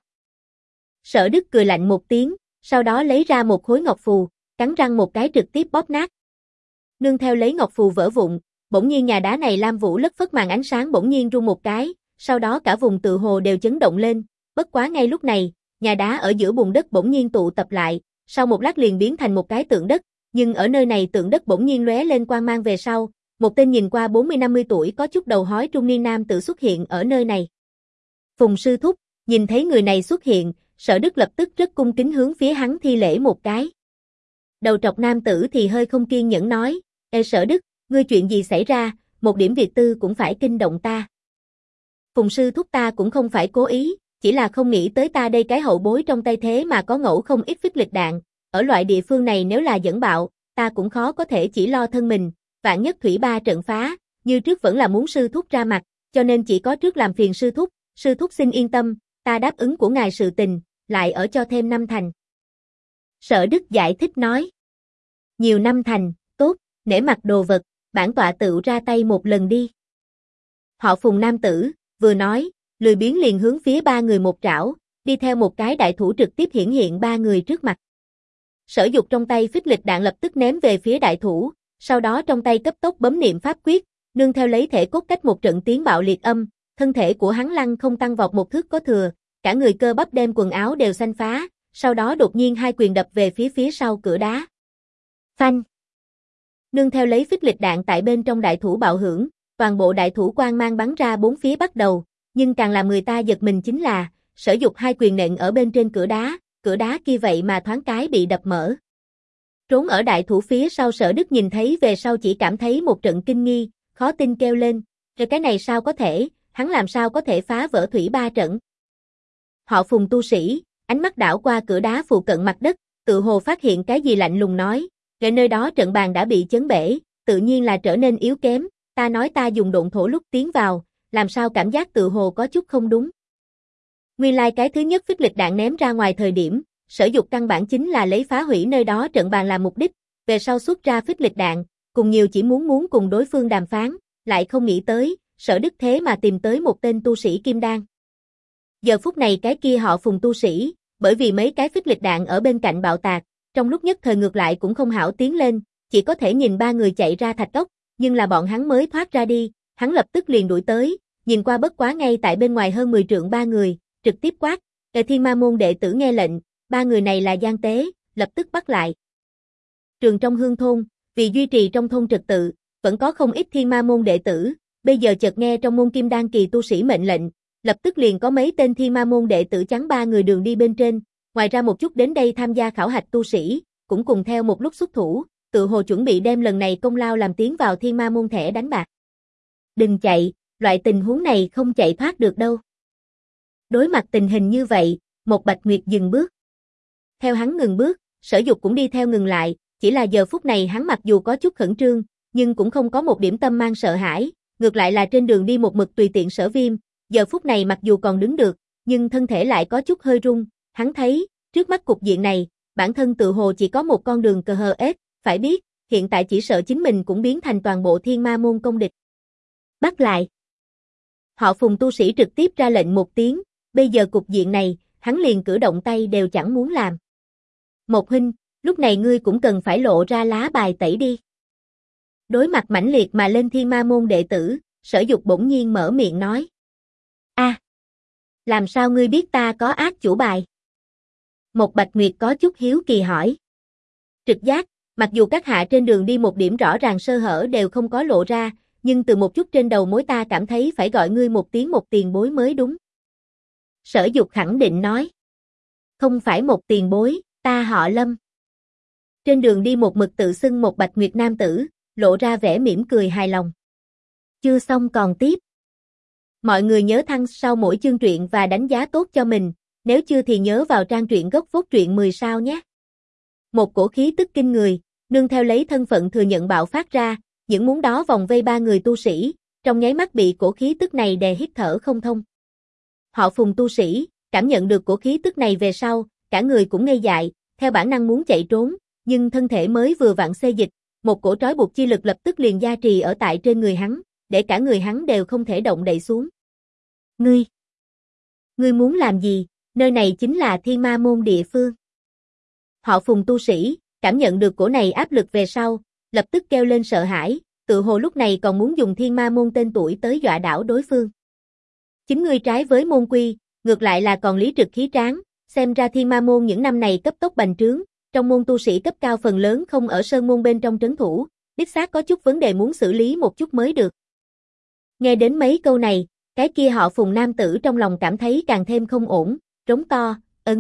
Sở Đức cười lạnh một tiếng, sau đó lấy ra một khối ngọc phù, cắn răng một cái trực tiếp bóp nát. Nương theo lấy ngọc phù vỡ vụn, bỗng nhiên nhà đá này lam vũ lất phất màn ánh sáng bỗng nhiên rung một cái, sau đó cả vùng tự hồ đều chấn động lên, bất quá ngay lúc này, nhà đá ở giữa bùn đất bỗng nhiên tụ tập lại, sau một lát liền biến thành một cái tượng đất, nhưng ở nơi này tượng đất bỗng nhiên lóe lên quang mang về sau, một tên nhìn qua 40-50 tuổi có chút đầu hói trung niên nam tử xuất hiện ở nơi này. Phùng sư thúc, nhìn thấy người này xuất hiện, Sở Đức lập tức rất cung kính hướng phía hắn thi lễ một cái. Đầu trọc nam tử thì hơi không kiên nhẫn nói, Ê Sở Đức, ngươi chuyện gì xảy ra, một điểm việc tư cũng phải kinh động ta. Phùng sư thúc ta cũng không phải cố ý, chỉ là không nghĩ tới ta đây cái hậu bối trong tay thế mà có ngẫu không ít phích lịch đạn, ở loại địa phương này nếu là dẫn bạo, ta cũng khó có thể chỉ lo thân mình, vạn nhất thủy ba trận phá, như trước vẫn là muốn sư thúc ra mặt, cho nên chỉ có trước làm phiền sư thúc xin yên tâm, ta đáp ứng của ngài sự tình, lại ở cho thêm 5 thành. Sở Đức giải thích nói, nhiều 5 thành, tốt, nể mặt đồ vật, bản tọa tự ra tay một lần đi. Họ Phùng nam tử, vừa nói, lười biếng liền hướng phía 3 người một trảo, đi theo một cái đại thủ trực tiếp hiển hiện 3 người trước mặt. Sở Dục trong tay phích lịch đạn lập tức ném về phía đại thủ, sau đó trong tay cấp tốc bấm niệm pháp quyết, nương theo lấy thể cốt cách một trận tiếng bạo liệt âm, thân thể của hắn lăng không tăng vọt một thước có thừa, cả người cơ bắp đem quần áo đều xanh phá, sau đó đột nhiên hai quyền đập về phía sau cửa đá. Phanh! Nương theo lấy phích lịch đạn tại bên trong đại thủ bạo hưởng, toàn bộ đại thủ quang mang bắn ra bốn phía bắt đầu, nhưng càng làm người ta giật mình chính là, Sở Dục hai quyền nện ở bên trên cửa đá kia vậy mà thoáng cái bị đập mở. Trốn ở đại thủ phía sau Sở Đức nhìn thấy về sau chỉ cảm thấy một trận kinh nghi, khó tin kêu lên, rồi cái này sao có thể, hắn làm sao có thể phá vỡ thủy ba trận. Họ Phùng tu sĩ, ánh mắt đảo qua cửa đá phụ cận mặt đất, tự hồ phát hiện cái gì lạnh lùng nói, rồi nơi đó trận bàn đã bị chấn bể, tự nhiên là trở nên yếu kém, ta nói ta dùng độn thổ lúc tiến vào, làm sao cảm giác tự hồ có chút không đúng. Nguyên lai cái thứ nhất phích lịch đạn ném ra ngoài thời điểm, Sở Dục căn bản chính là lấy phá hủy nơi đó trận bàn làm mục đích, về sau xuất ra phích lịch đạn, cùng nhiều chỉ muốn cùng đối phương đàm phán, lại không nghĩ tới, Sở Đức thế mà tìm tới một tên tu sĩ kim đan. Giờ phút này cái kia họ Phùng tu sĩ, bởi vì mấy cái phích lịch đạn ở bên cạnh bạo tạc, trong lúc nhất thời ngược lại cũng không hảo tiến lên, chỉ có thể nhìn 3 người chạy ra thạch ốc, nhưng là bọn hắn mới thoát ra đi, hắn lập tức liền đuổi tới, nhìn qua bất quá ngay tại bên ngoài hơn 10 trượng 3 người, trực tiếp quát, Thiên Ma môn đệ tử nghe lệnh, 3 người này là gian tế, lập tức bắt lại. Trường trong hương thôn, vì duy trì trong thôn trật tự, vẫn có không ít Thiên Ma môn đệ tử, bây giờ chợt nghe trong môn kim đan kỳ tu sĩ mệnh lệnh, lập tức liền có mấy tên Thiên Ma môn đệ tử chắn 3 người đường đi bên trên, ngoài ra một chút đến đây tham gia khảo hạch tu sĩ, cũng cùng theo một lúc xuất thủ, tự hồ chuẩn bị đem lần này công lao làm tiến vào Thiên Ma môn thẻ đánh bạc. Đừng chạy, loại tình huống này không chạy thoát được đâu. Đối mặt tình hình như vậy, một Bạch Nguyệt dừng bước. Theo hắn ngừng bước, Sở Dục cũng đi theo ngừng lại, chỉ là giờ phút này hắn mặc dù có chút khẩn trương, nhưng cũng không có một điểm tâm mang sợ hãi, ngược lại là trên đường đi một mực tùy tiện Sở Viêm, giờ phút này mặc dù còn đứng được, nhưng thân thể lại có chút hơi run, hắn thấy, trước mắt cục diện này, bản thân tự hồ chỉ có một con đường cờ hờ ết, phải biết, hiện tại chỉ sợ chính mình cũng biến thành toàn bộ Thiên Ma môn công địch. Bắt lại. Họ Phùng tu sĩ trực tiếp ra lệnh một tiếng, bây giờ cục diện này, hắn liền cử động tay đều chẳng muốn làm. Một huynh, lúc này ngươi cũng cần phải lộ ra lá bài tẩy đi. Đối mặt mãnh liệt mà lên Thiên Ma môn đệ tử, Sở Dục bỗng nhiên mở miệng nói. Làm sao ngươi biết ta có ác chủ bài? Một Bạch Nguyệt có chút hiếu kỳ hỏi. Trực giác, mặc dù các hạ trên đường đi một điểm rõ ràng sơ hở đều không có lộ ra, nhưng từ một chút trên đầu mối ta cảm thấy phải gọi ngươi một tiếng một tiền bối mới đúng. Sở Dục khẳng định nói. Không phải một tiền bối, ta họ Lâm. Trên đường đi một mực tự xưng một Bạch Nguyệt nam tử, lộ ra vẻ mỉm cười hài lòng. Chưa xong còn tiếp. Mọi người nhớ thăng sau mỗi chương truyện và đánh giá tốt cho mình, nếu chưa thì nhớ vào trang truyện gốc phốt truyện 10 sao nhé. Một cổ khí tức kinh người, nương theo lấy thân phận thừa nhận bạo phát ra, những muốn đó vòng vây 3 người tu sĩ, trong nháy mắt bị cổ khí tức này đè hít thở không thông. Họ Phùng tu sĩ, cảm nhận được cổ khí tức này về sau, cả người cũng ngây dại, theo bản năng muốn chạy trốn, nhưng thân thể mới vừa vặn xê dịch, một cổ trói buộc chi lực lập tức liền gia trì ở tại trên người hắn, để cả người hắn đều không thể động đậy xuống. Ngươi muốn làm gì? Nơi này chính là Thiên Ma môn địa phương. Họ Phùng tu sĩ, cảm nhận được cổ này áp lực về sau, lập tức kêu lên sợ hãi, tự hồ lúc này còn muốn dùng Thiên Ma môn tên tuổi tới dọa đảo đối phương. Chính ngươi trái với môn quy, ngược lại là còn lý trực khí tráng, xem ra Thiên Ma môn những năm này cấp tốc bành trướng, trong môn tu sĩ cấp cao phần lớn không ở sơn môn bên trong trấn thủ, đích xác có chút vấn đề muốn xử lý một chút mới được. Nghe đến mấy câu này, cái kia họ Phùng nam tử trong lòng cảm thấy càng thêm không ổn, trống to,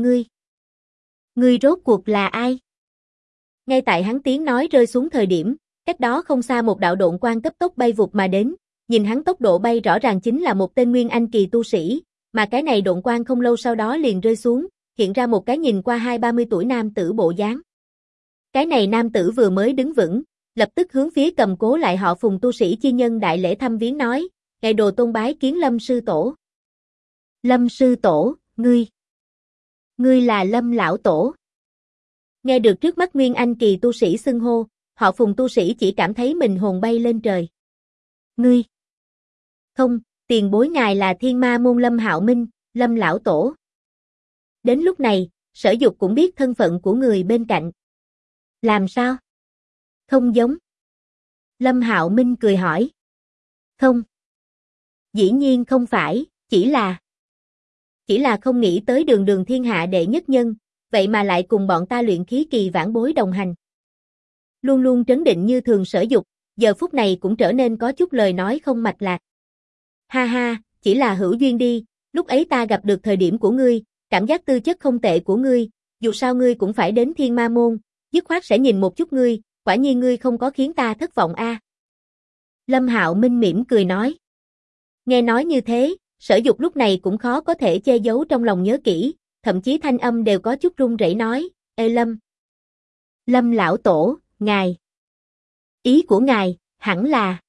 ngươi rốt cuộc là ai? Ngay tại hắn tiếng nói rơi xuống thời điểm, cách đó không xa một đạo độn quang cấp tốc bay vụt mà đến, nhìn hắn tốc độ bay rõ ràng chính là một tên nguyên anh kỳ tu sĩ, mà cái này độn quang không lâu sau đó liền rơi xuống, hiện ra một cái nhìn qua 20-30 tuổi nam tử bộ dáng. Cái này nam tử vừa mới đứng vững, lập tức hướng phía cầm cố lại họ Phùng tu sĩ chi nhân đại lễ thăm viếng nói, ngài đồ tôn bái kiến Lâm sư tổ. Lâm sư tổ, ngươi là Lâm lão tổ. Nghe được trước mắt nguyên anh kỳ tu sĩ xưng hô, họ Phùng tu sĩ chỉ cảm thấy mình hồn bay lên trời. Ngươi? Không, tiền bối ngài là Thiên Ma môn Lâm Hạo Minh, Lâm lão tổ. Đến lúc này, Sở Dục cũng biết thân phận của người bên cạnh. Làm sao? Không giống. Lâm Hạo Minh cười hỏi. Không. Dĩ nhiên không phải, chỉ là không nghĩ tới đường đường thiên hạ đệ nhất nhân, vậy mà lại cùng bọn ta luyện khí kỳ vãn bối đồng hành. Luôn luôn trấn định như thường Sở Dục, giờ phút này cũng trở nên có chút lời nói không mạch lạc. Ha ha, chỉ là hữu duyên đi, lúc ấy ta gặp được thời điểm của ngươi, cảm giác tư chất không tệ của ngươi, dù sao ngươi cũng phải đến Thiên Ma môn, dứt khoát sẽ nhìn một chút ngươi, quả nhiên ngươi không có khiến ta thất vọng a. Lâm Hạo Minh mỉm cười nói. Nghe nói như thế, Sở Dục lúc này cũng khó có thể che giấu trong lòng nhớ kỹ, thậm chí thanh âm đều có chút run rẩy nói, ê Lâm lão tổ, ngài. Ý của ngài, hẳn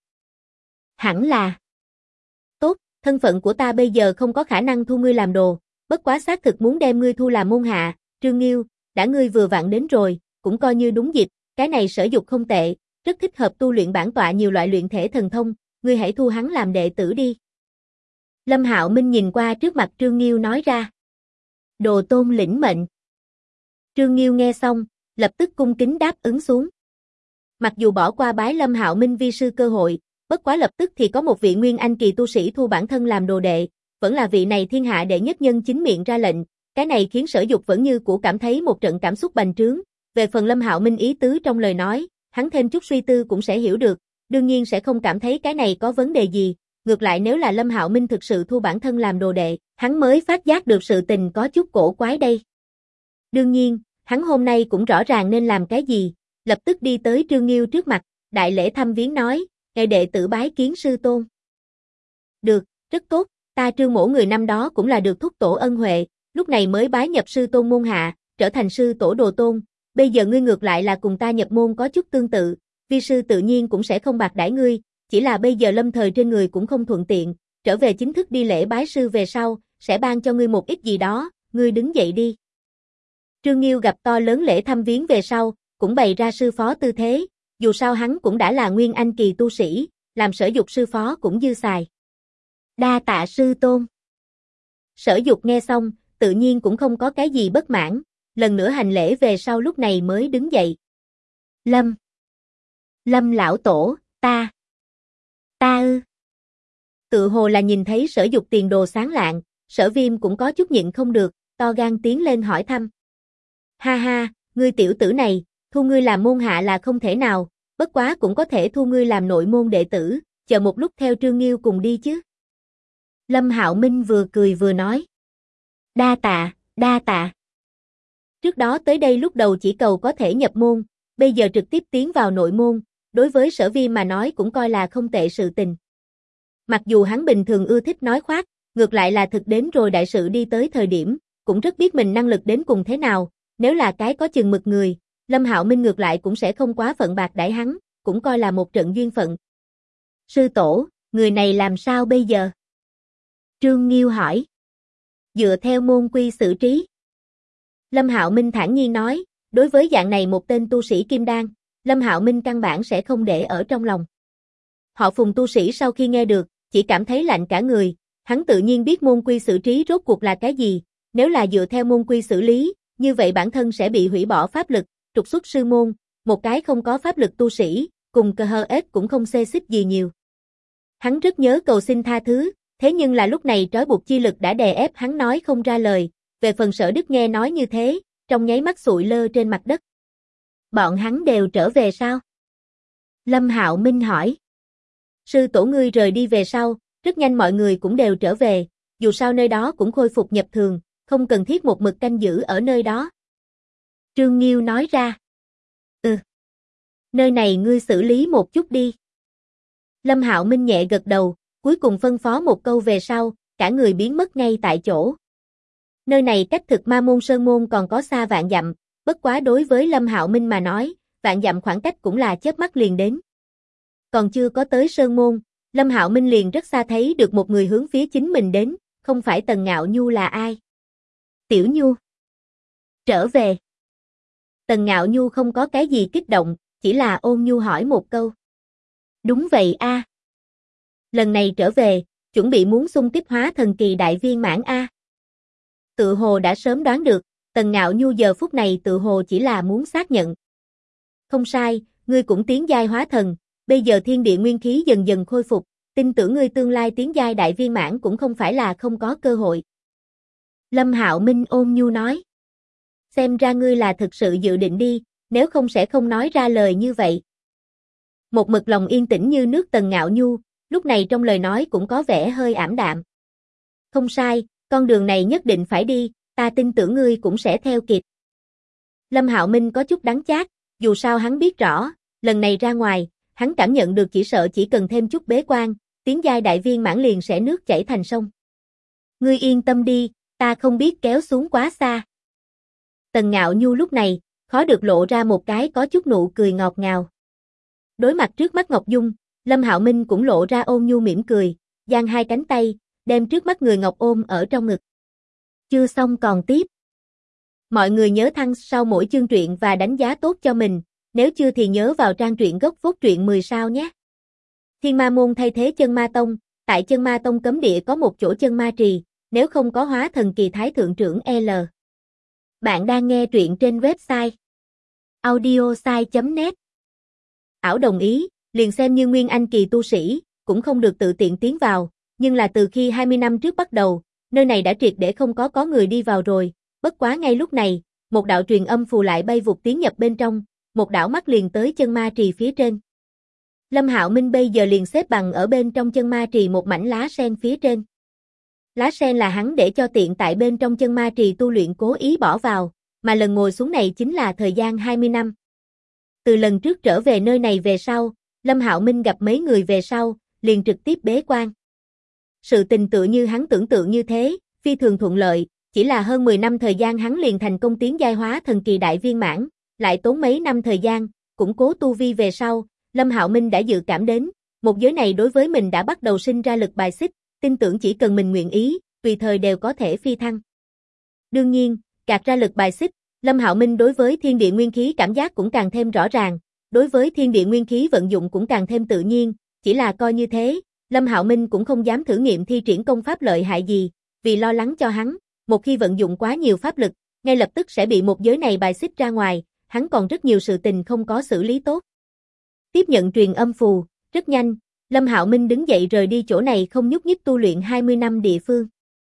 là. Tốt, thân phận của ta bây giờ không có khả năng thu ngươi làm đồ, bất quá xác thực muốn đem ngươi thu làm môn hạ, Trương Nghiêu, đã ngươi vừa vặn đến rồi, cũng coi như đúng dịp, cái này Sở Dục không tệ, rất thích hợp tu luyện bản tọa nhiều loại luyện thể thần thông, ngươi hãy thu hắn làm đệ tử đi. Lâm Hạo Minh nhìn qua trước mặt Trương Nghiêu nói ra. Đồ tôn lĩnh mệnh. Trương Nghiêu nghe xong, lập tức cung kính đáp ứng xuống. Mặc dù bỏ qua bái Lâm Hạo Minh vi sư cơ hội, bất quá lập tức thì có một vị nguyên anh kỳ tu sĩ thu bản thân làm đồ đệ, vẫn là vị này thiên hạ đệ nhất nhân chính miệng ra lệnh, cái này khiến Sở Dục vẫn như cũ cảm thấy một trận cảm xúc bành trướng, về phần Lâm Hạo Minh ý tứ trong lời nói, hắn thêm chút suy tư cũng sẽ hiểu được, đương nhiên sẽ không cảm thấy cái này có vấn đề gì, ngược lại nếu là Lâm Hạo Minh thực sự thu bản thân làm đồ đệ, hắn mới phát giác được sự tình có chút cổ quái đây. Đương nhiên, hắn hôm nay cũng rõ ràng nên làm cái gì, lập tức đi tới Trương Nghiêu trước mặt, đại lễ thăm viếng nói, ngài đệ tử bái kiến sư tôn. Được, rất tốt, ta Trương mỗ người năm đó cũng là được thúc tổ ân huệ, lúc này mới bái nhập sư tôn môn hạ, trở thành sư tổ đồ tôn, bây giờ ngươi ngược lại là cùng ta nhập môn có chút tương tự, vi sư tự nhiên cũng sẽ không bạc đãi ngươi, chỉ là bây giờ lâm thời trên người cũng không thuận tiện, trở về chính thức đi lễ bái sư về sau, sẽ ban cho ngươi một ít gì đó, ngươi đứng dậy đi. Trương Nghiêu gặp to lớn lễ thăm viếng về sau, cũng bày ra sư phó tư thế, dù sao hắn cũng đã là nguyên anh kỳ tu sĩ, làm Sở Dục sư phó cũng dư xài. Đa tạ sư tôn. Sở Dục nghe xong, tự nhiên cũng không có cái gì bất mãn, lần nữa hành lễ về sau lúc này mới đứng dậy. Lâm lão tổ, ta ư. Tự hồ là nhìn thấy Sở Dục tiền đồ sáng lạng, Sở Viêm cũng có chút nhịn không được, to gan tiến lên hỏi thăm. Ha ha, ngươi tiểu tử này, thu ngươi làm môn hạ là không thể nào, bất quá cũng có thể thu ngươi làm nội môn đệ tử, chờ một lúc theo Trương Nghiêu cùng đi chứ. Lâm Hạo Minh vừa cười vừa nói. Đa tạ. Trước đó tới đây lúc đầu chỉ cầu có thể nhập môn, bây giờ trực tiếp tiến vào nội môn, đối với Sở Viêm mà nói cũng coi là không tệ sự tình. Mặc dù hắn bình thường ưa thích nói khoác, ngược lại là thực đến rồi đại sự đi tới thời điểm, cũng rất biết mình năng lực đến cùng thế nào, nếu là cái có chừng mực người, Lâm Hạo Minh ngược lại cũng sẽ không quá phận bạc đãi hắn, cũng coi là một trận duyên phận. Sư tổ, người này làm sao bây giờ? Trương Nghiêu hỏi. Dựa theo môn quy xử trí. Lâm Hạo Minh thản nhiên nói, đối với dạng này một tên tu sĩ kim đan, Lâm Hạo Minh căn bản sẽ không để ở trong lòng. Họ Phùng tu sĩ sau khi nghe được, chỉ cảm thấy lạnh cả người, hắn tự nhiên biết môn quy xử trí rốt cuộc là cái gì, nếu là dựa theo môn quy xử lý, như vậy bản thân sẽ bị hủy bỏ pháp lực, trục xuất sư môn, một cái không có pháp lực tu sĩ, cùng cơ hơ ếch cũng không xê xích gì nhiều. Hắn rất nhớ cầu xin tha thứ, thế nhưng là lúc này trói buộc chi lực đã đè ép hắn nói không ra lời, về phần Sở Đức nghe nói như thế, trong nháy mắt sụi lơ trên mặt đất. Bọn hắn đều trở về sao? Lâm Hạo Minh hỏi. Sư tổ ngươi rời đi về sau, rất nhanh mọi người cũng đều trở về, dù sao nơi đó cũng khôi phục nhập thường, không cần thiết một mực canh giữ ở nơi đó. Trương Nghiêu nói ra. Nơi này ngươi xử lý một chút đi. Lâm Hạo Minh nhẹ gật đầu, cuối cùng phân phó một câu về sau, cả người biến mất ngay tại chỗ. Nơi này cách Thực Ma Môn Sơn Môn còn có xa vạn dặm, bất quá đối với Lâm Hạo Minh mà nói, vạn dặm khoảng cách cũng là chớp mắt liền đến. Còn chưa có tới Sơn Môn, Lâm Hạo Minh liền rất xa thấy được một người hướng phía chính mình đến, không phải Tần Ngạo Nhu là ai? Tiểu Nhu. Trở về. Tần Ngạo Nhu không có cái gì kích động, chỉ là ôn nhu hỏi một câu. Đúng vậy a. Lần này trở về, chuẩn bị muốn xung kích hóa thần kỳ đại viên mãn a. Tự hồ đã sớm đoán được, Tần Ngạo Nhu giờ phút này tự hồ chỉ là muốn xác nhận. Không sai, ngươi cũng tiến giai hóa thần, bây giờ thiên địa nguyên khí dần dần khôi phục, tin tưởng ngươi tương lai tiến giai đại viên mãn cũng không phải là không có cơ hội. Lâm Hạo Minh ôn nhu nói. Xem ra ngươi là thực sự dự định đi, nếu không sẽ không nói ra lời như vậy. Một mực lòng yên tĩnh như nước Tần Ngạo Nhu, lúc này trong lời nói cũng có vẻ hơi ảm đạm. Không sai, con đường này nhất định phải đi, ta tin tưởng ngươi cũng sẽ theo kịp. Lâm Hạo Minh có chút đắng chát, dù sao hắn biết rõ, lần này ra ngoài, hắn cảm nhận được chỉ sợ chỉ cần thêm chút bế quan, tiến giai đại viên mãn liền sẽ nước chảy thành sông. Ngươi yên tâm đi, ta không biết kéo xuống quá xa. Tần Ngạo Nhu lúc này, khó được lộ ra một cái có chút nụ cười ngọt ngào. Đối mặt trước mắt Ngọc Dung, Lâm Hạo Minh cũng lộ ra ôn nhu mỉm cười, giang hai cánh tay, đem trước mắt người Ngọc ôm ở trong ngực. Chưa xong còn tiếp. Mọi người nhớ thăng sau mỗi chương truyện và đánh giá tốt cho mình, nếu chưa thì nhớ vào trang truyện gốc phốt truyện 10 sao nhé. Thiên Ma Môn thay thế Chân Ma Tông, tại Chân Ma Tông cấm địa có một chỗ chân ma trì, nếu không có hóa thần kỳ thái thượng trưởng L. Bạn đang nghe truyện trên website audiosai.net. Ảo đồng ý, liền xem như nguyên anh kỳ tu sĩ, cũng không được tự tiện tiến vào, nhưng là từ khi 20 năm trước bắt đầu, nơi này đã triệt để không có người đi vào rồi, bất quá ngay lúc này, một đạo truyền âm phù lại bay vụt tiến nhập bên trong, một đảo mắt liền tới chân ma trì phía trên. Lâm Hạo Minh bây giờ liền xếp bằng ở bên trong chân ma trì một mảnh lá sen phía trên. Lá sen là hắn để cho tiện tại bên trong chân ma trì tu luyện cố ý bỏ vào, mà lần ngồi xuống này chính là thời gian 20 năm. Từ lần trước trở về nơi này về sau, Lâm Hạo Minh gặp mấy người về sau, liền trực tiếp bế quan. Sự tình tựa như hắn tưởng tượng như thế, phi thường thuận lợi, chỉ là hơn 10 năm thời gian hắn liền thành công tiến giai hóa thần kỳ đại viên mãn, lại tốn mấy năm thời gian, củng cố tu vi về sau, Lâm Hạo Minh đã dự cảm đến, một giới này đối với mình đã bắt đầu sinh ra lực bài xích, tin tưởng chỉ cần mình nguyện ý, tùy thời đều có thể phi thăng. Đương nhiên, gạt ra lực bài xích, Lâm Hạo Minh đối với thiên địa nguyên khí cảm giác cũng càng thêm rõ ràng, đối với thiên địa nguyên khí vận dụng cũng càng thêm tự nhiên, chỉ là coi như thế, Lâm Hạo Minh cũng không dám thử nghiệm thi triển công pháp lợi hại gì, vì lo lắng cho hắn, một khi vận dụng quá nhiều pháp lực, ngay lập tức sẽ bị một giới này bài xích ra ngoài, hắn còn rất nhiều sự tình không có xử lý tốt. Tiếp nhận truyền âm phù, rất nhanh, Lâm Hạo Minh đứng dậy rời đi chỗ này không nhúc nhích tu luyện 20 năm địa phương.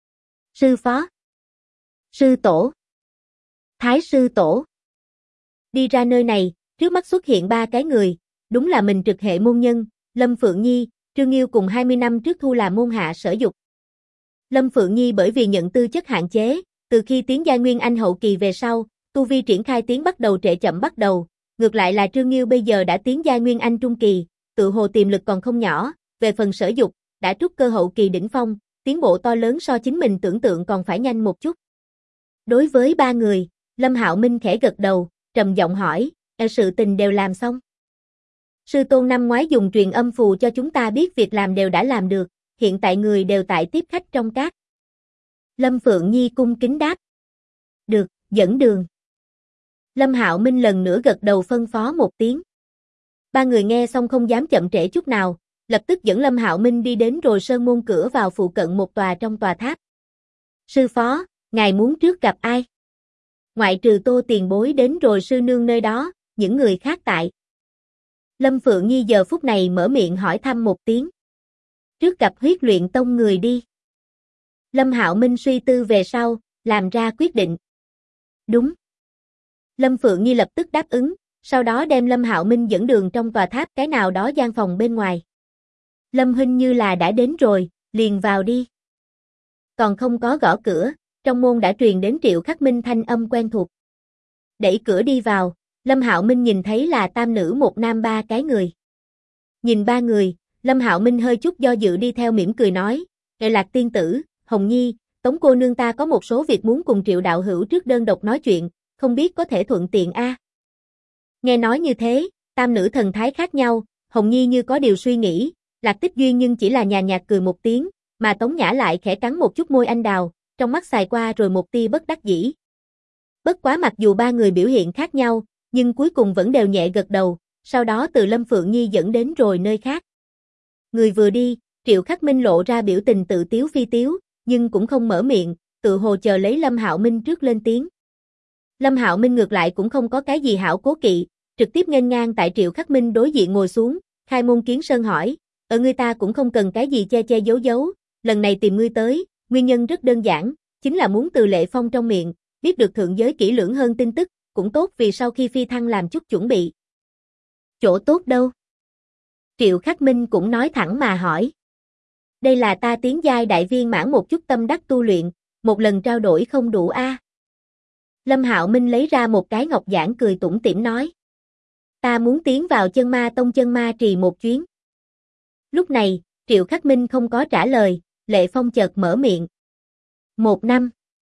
Sư phó, sư tổ, thái sư tổ. Đi ra nơi này, trước mắt xuất hiện ba cái người, đúng là mình trực hệ môn nhân, Lâm Phượng Nhi, Trương Nghiêu cùng 20 năm trước thu là môn hạ sở dục. Lâm Phượng Nhi bởi vì nhận tư chất hạn chế, từ khi tiến giai nguyên anh hậu kỳ về sau, tu vi triển khai tiến bắt đầu trễ chậm bắt đầu, ngược lại là Trương Nghiêu bây giờ đã tiến giai nguyên anh trung kỳ, tự hồ tiềm lực còn không nhỏ, về phần sở dục, đã trúc cơ hậu kỳ đỉnh phong, tiến bộ to lớn so chính mình tưởng tượng còn phải nhanh một chút. Đối với ba người, Lâm Hạo Minh khẽ gật đầu, trầm giọng hỏi, sự tình đều làm xong. Sư tôn năm ngoái dùng truyền âm phù cho chúng ta biết việc làm đều đã làm được, hiện tại người đều tại tiếp khách trong cát. Lâm Phượng Nhi cung kính đáp. Được, dẫn đường. Lâm Hạo Minh lần nữa gật đầu phân phó một tiếng. Ba người nghe xong không dám chậm trễ chút nào, lập tức dẫn Lâm Hạo Minh đi đến rồi sơn môn cửa vào phụ cận một tòa trong tòa tháp. Sư phó, ngài muốn trước gặp ai? Ngoại trừ Tô tiền bối đến rồi sư nương nơi đó, những người khác tại. Lâm Phượng Nhi giờ phút này mở miệng hỏi thăm một tiếng. trước gặp huyết luyện tông người đi. Lâm Hạo Minh suy tư về sau, làm ra quyết định. Đúng. Lâm Phượng Nhi lập tức đáp ứng, sau đó đem Lâm Hạo Minh dẫn đường trong tòa tháp cái nào đó gian phòng bên ngoài. Lâm huynh như là đã đến rồi, liền vào đi. Còn không có gõ cửa, trong môn đã truyền đến Triệu Khắc Minh thanh âm quen thuộc. Đẩy cửa đi vào, Lâm Hạo Minh nhìn thấy là tam nữ một nam ba cái người. Nhìn ba người, Lâm Hạo Minh hơi chút do dự đi theo mỉm cười nói, Nghệ Lạc tiên tử, Hồng Nhi, Tống cô nương ta có một số việc muốn cùng Triệu đạo hữu trước đơn độc nói chuyện, không biết có thể thuận tiện a? Nghe nói như thế, tam nữ thần thái khác nhau, Hồng Nhi như có điều suy nghĩ, Lạc Tích Duyên nhưng chỉ là nhàn nhạt cười một tiếng, mà Tống Nhã lại khẽ cắn một chút môi anh đào, trong mắt xài qua rồi một tia bất đắc dĩ. Bất quá mặc dù ba người biểu hiện khác nhau, nhưng cuối cùng vẫn đều nhẹ gật đầu, sau đó từ Lâm Phượng Nhi dẫn đến rồi nơi khác. Người vừa đi, Triệu Khắc Minh lộ ra biểu tình tự tiếu phi tiếu, nhưng cũng không mở miệng, tự hồ chờ lấy Lâm Hạo Minh trước lên tiếng. Lâm Hạo Minh ngược lại cũng không có cái gì hảo cố kỵ, trực tiếp nghênh ngang tại Triệu Khắc Minh đối diện ngồi xuống, khai môn kiến sơn hỏi, ở ngươi ta cũng không cần cái gì che che giấu giấu, lần này tìm ngươi tới, nguyên nhân rất đơn giản, chính là muốn từ Lệ Phong trong miệng, biết được thượng giới kỹ lưỡng hơn tin tức, cũng tốt vì sau khi phi thăng làm chút chuẩn bị. Chỗ tốt đâu? Triệu Khắc Minh cũng nói thẳng mà hỏi. Đây là ta tiến giai đại viên mãn một chút tâm đắc tu luyện, một lần trao đổi không đủ a. Lâm Hạo Minh lấy ra một cái ngọc giản cười tủm tỉm nói. Ta muốn tiến vào chân ma tông chân ma trì một chuyến. Lúc này, Triệu Khắc Minh không có trả lời, Lệ Phong chợt mở miệng. 1 năm.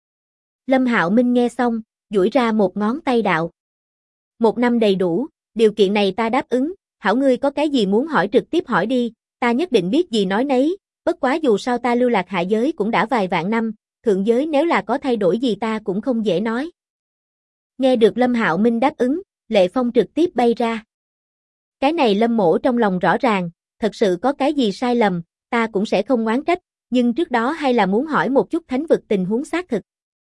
Lâm Hạo Minh nghe xong, duỗi ra một ngón tay đạo. 1 năm đầy đủ, điều kiện này ta đáp ứng, hảo ngươi có cái gì muốn hỏi trực tiếp hỏi đi, ta nhất định biết gì nói nấy, bất quá dù sao ta lưu lạc hạ giới cũng đã vài vạn năm, thượng giới nếu là có thay đổi gì ta cũng không dễ nói. Nghe được Lâm Hạo Minh đáp ứng, Lệ Phong trực tiếp bay ra. Cái này Lâm mỗ trong lòng rõ ràng, thật sự có cái gì sai lầm, ta cũng sẽ không oán trách, nhưng trước đó hay là muốn hỏi một chút thánh vực tình huống xác thực.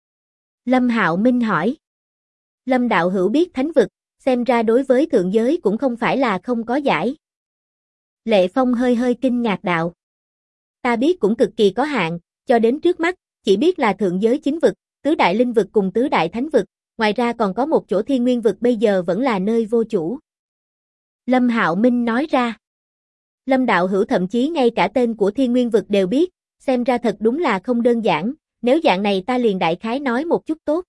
Lâm Hạo Minh hỏi. Lâm đạo hữu biết thánh vực, xem ra đối với thượng giới cũng không phải là không có giải. Lệ Phong hơi hơi kinh ngạc đạo. Ta biết cũng cực kỳ có hạn, cho đến trước mắt, chỉ biết là thượng giới chính vực, tứ đại linh vực cùng tứ đại thánh vực, ngoài ra còn có một chỗ thiên nguyên vực bây giờ vẫn là nơi vô chủ. Lâm Hạo Minh nói ra. Lâm đạo hữu thậm chí ngay cả tên của thiên nguyên vực đều biết, xem ra thật đúng là không đơn giản, nếu dạng này ta liền đại khái nói một chút tốt.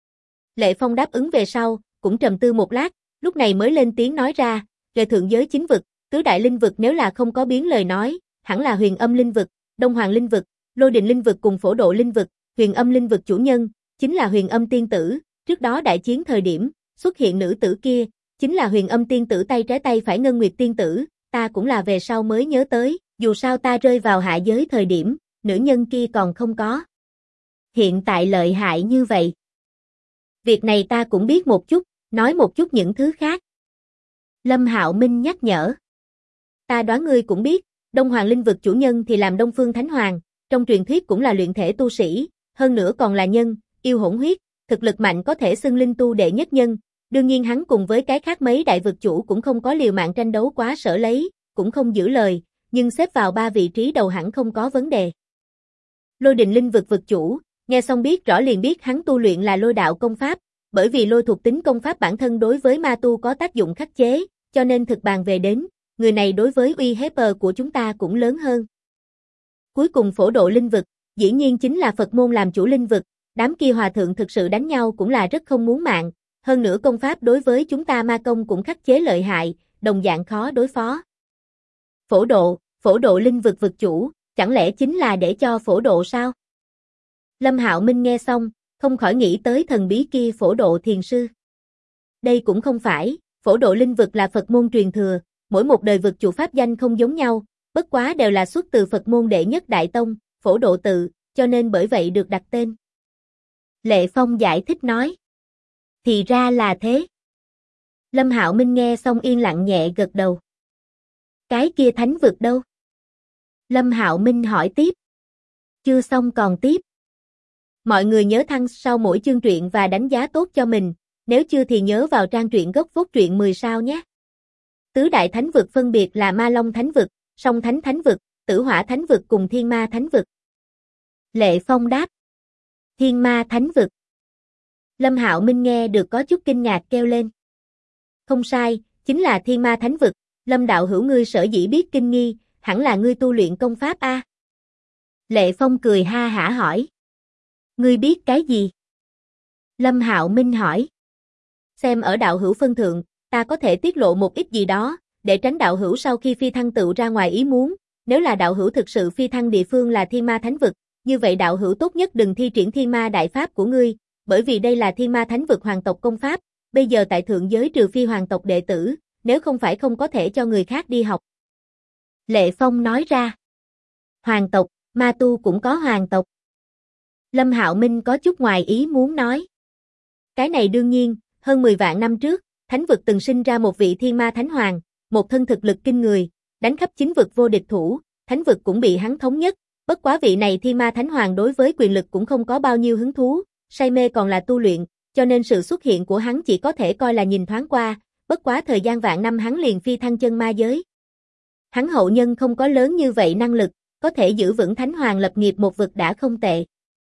Lệ Phong đáp ứng về sau, cũng trầm tư một lát, lúc này mới lên tiếng nói ra, về thượng giới chính vực, tứ đại linh vực nếu là không có biến lời nói, hẳn là Huyền Âm linh vực, Đông Hoàng linh vực, Lôi Đình linh vực cùng Phổ Độ linh vực, Huyền Âm linh vực chủ nhân, chính là Huyền Âm tiên tử, trước đó đại chiến thời điểm, xuất hiện nữ tử kia, chính là Huyền Âm tiên tử tay trái tay phải Ngân Nguyệt tiên tử, ta cũng là về sau mới nhớ tới, dù sao ta rơi vào hạ giới thời điểm, nữ nhân kia còn không có. Hiện tại lợi hại như vậy. Việc này ta cũng biết một chút, nói một chút những thứ khác. Lâm Hạo Minh nhắc nhở. Ta đoán ngươi cũng biết, Đông Hoàng linh vực chủ nhân thì làm Đông Phương Thánh Hoàng, trong truyền thuyết cũng là luyện thể tu sĩ, hơn nữa còn là nhân, yêu hỗn huyết, thực lực mạnh có thể xưng linh tu đệ nhất nhân, đương nhiên hắn cùng với cái khác mấy đại vực chủ cũng không có liều mạng tranh đấu quá sở lấy, cũng không giữ lời, nhưng xếp vào 3 vị trí đầu hẳn không có vấn đề. Lôi Đình linh vực vực chủ, nghe xong biết rõ liền biết hắn tu luyện là lôi đạo công pháp, bởi vì lôi thuộc tính công pháp bản thân đối với ma tu có tác dụng khắc chế, cho nên thực bàn về đến, người này đối với uy hiếp của chúng ta cũng lớn hơn. Cuối cùng Phổ Độ linh vực, dĩ nhiên chính là Phật môn làm chủ linh vực, đám kia hòa thượng thực sự đánh nhau cũng là rất không muốn mạng, hơn nữa công pháp đối với chúng ta ma công cũng khắc chế lợi hại, đồng dạng khó đối phó. Phổ Độ linh vực vực chủ, chẳng lẽ chính là để cho Phổ Độ sao? Lâm Hạo Minh nghe xong, không khỏi nghĩ tới thần bí kia Phổ Độ thiền sư. Đây cũng không phải, Phổ Độ linh vực là Phật môn truyền thừa, mỗi một đời vực chủ pháp danh không giống nhau, bất quá đều là xuất từ Phật môn đệ nhất đại tông, Phổ Độ tự, cho nên bởi vậy được đặt tên. Lệ Phong giải thích nói. Thì ra là thế. Lâm Hạo Minh nghe xong yên lặng nhẹ gật đầu. Cái kia thánh vực đâu? Lâm Hạo Minh hỏi tiếp. Chưa xong còn tiếp. Mọi người nhớ thăng sau mỗi chương truyện và đánh giá tốt cho mình, nếu chưa thì nhớ vào trang truyện gốc phốt truyện 10 sao nhé. Tứ đại thánh vực phân biệt là Ma Long thánh vực, Song Thánh thánh vực, Tử Hỏa Thánh Vực cùng Thiên Ma Thánh Vực. Lệ Phong đáp. Thiên Ma Thánh Vực. Lâm Hạo Minh nghe được có chút kinh ngạc kêu lên. Không sai, chính là Thiên Ma Thánh Vực, Lâm đạo hữu ngươi sở dĩ biết kinh nghi, hẳn là ngươi tu luyện công pháp a. Lệ Phong cười ha hả hỏi. Ngươi biết cái gì? Lâm Hạo Minh hỏi. Xem ở đạo hữu phân thượng, ta có thể tiết lộ một ít gì đó, để tránh đạo hữu sau khi phi thăng tự ra ngoài ý muốn, nếu là đạo hữu thực sự phi thăng địa phương là Thiên Ma Thánh Vực, như vậy đạo hữu tốt nhất đừng thi triển Thiên Ma Đại Pháp của ngươi, bởi vì đây là Thiên Ma Thánh Vực hoàng tộc công pháp, bây giờ tại thượng giới trừ phi hoàng tộc đệ tử, nếu không phải không có thể cho người khác đi học. Lệ Phong nói ra. Hoàng tộc, ma tu cũng có hoàng tộc. Lâm Hạo Minh có chút ngoài ý muốn nói. Cái này đương nhiên, hơn 10 vạn năm trước, Thánh vực từng sinh ra một vị Thiên Ma Thánh Hoàng, một thân thực lực kinh người, đánh khắp chính vực vô địch thủ, Thánh vực cũng bị hắn thống nhất, bất quá vị này Thiên Ma Thánh Hoàng đối với quyền lực cũng không có bao nhiêu hứng thú, say mê còn là tu luyện, cho nên sự xuất hiện của hắn chỉ có thể coi là nhìn thoáng qua, bất quá thời gian vạn năm hắn liền phi thăng chân ma giới. Hắn hậu nhân không có lớn như vậy năng lực, có thể giữ vững Thánh Hoàng lập nghiệp một vực đã không tệ.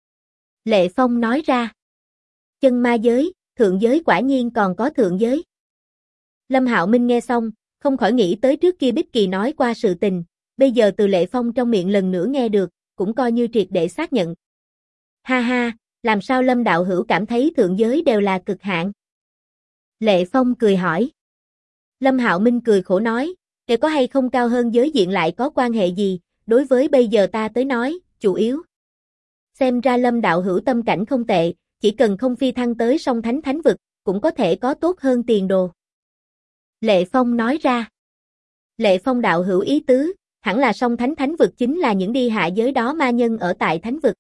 Lệ Phong nói ra. Chân ma giới, thượng giới quả nhiên còn có thượng giới. Lâm Hạo Minh nghe xong, không khỏi nghĩ tới trước kia Bích Kỳ nói qua sự tình, bây giờ từ Lệ Phong trong miệng lần nữa nghe được, cũng coi như triệt để xác nhận. Ha ha, làm sao Lâm đạo hữu cảm thấy thượng giới đều là cực hạn? Lệ Phong cười hỏi. Lâm Hạo Minh cười khổ nói, kể có hay không cao hơn giới diện lại có quan hệ gì, đối với bây giờ ta tới nói, chủ yếu. Xem ra Lâm đạo hữu tâm cảnh không tệ, chỉ cần không phi thăng tới song thánh thánh vực, cũng có thể có tốt hơn tiền đồ. Lệ Phong nói ra. Lệ Phong đạo hữu ý tứ, hẳn là song thánh thánh vực chính là những đi hạ giới đó ma nhân ở tại thánh vực.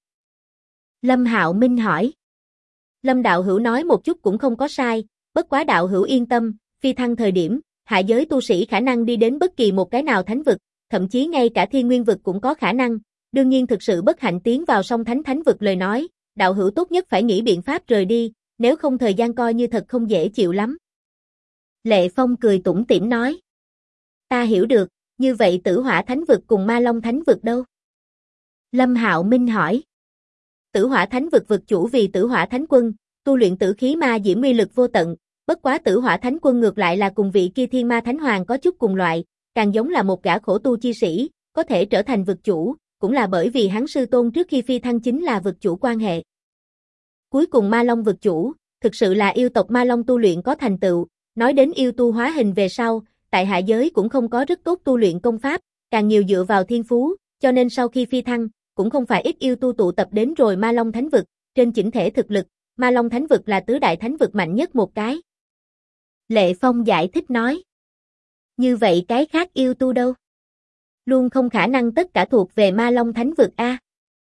Lâm Hạo Minh hỏi. Lâm đạo hữu nói một chút cũng không có sai, bất quá đạo hữu yên tâm, phi thăng thời điểm, hạ giới tu sĩ khả năng đi đến bất kỳ một cái nào thánh vực, thậm chí ngay cả thiên nguyên vực cũng có khả năng, đương nhiên thực sự bất hạnh tiến vào song thánh thánh vực lời nói, đạo hữu tốt nhất phải nghĩ biện pháp rời đi, nếu không thời gian coi như thật không dễ chịu lắm. Lệ Phong cười tủm tỉm nói. Ta hiểu được, như vậy Tử Hỏa Thánh Vực cùng Ma Long Thánh Vực đâu? Lâm Hạo Minh hỏi. Tử Hỏa Thánh Vực vực chủ vì Tử Hỏa Thánh Quân, tu luyện tử khí ma diễm uy lực vô tận, bất quá Tử Hỏa Thánh Quân ngược lại là cùng vị kia Thiên Ma Thánh Hoàng có chút cùng loại, càng giống là một gã khổ tu chi sĩ, có thể trở thành vực chủ, cũng là bởi vì hắn sư tôn trước khi phi thăng chính là vực chủ quan hệ. Cuối cùng Ma Long vực chủ, thực sự là yêu tộc Ma Long tu luyện có thành tựu, nói đến yêu tu hóa hình về sau, tại hạ giới cũng không có rất tốt tu luyện công pháp, càng nhiều dựa vào thiên phú, cho nên sau khi phi thăng, cũng không phải ít yêu tu tụ tập đến rồi Ma Long Thánh Vực, trên chỉnh thể thực lực, Ma Long Thánh Vực là tứ đại thánh vực mạnh nhất một cái. Lệ Phong giải thích nói. Như vậy cái khác yêu tu đâu? Luôn không khả năng tất cả thuộc về Ma Long Thánh Vực a.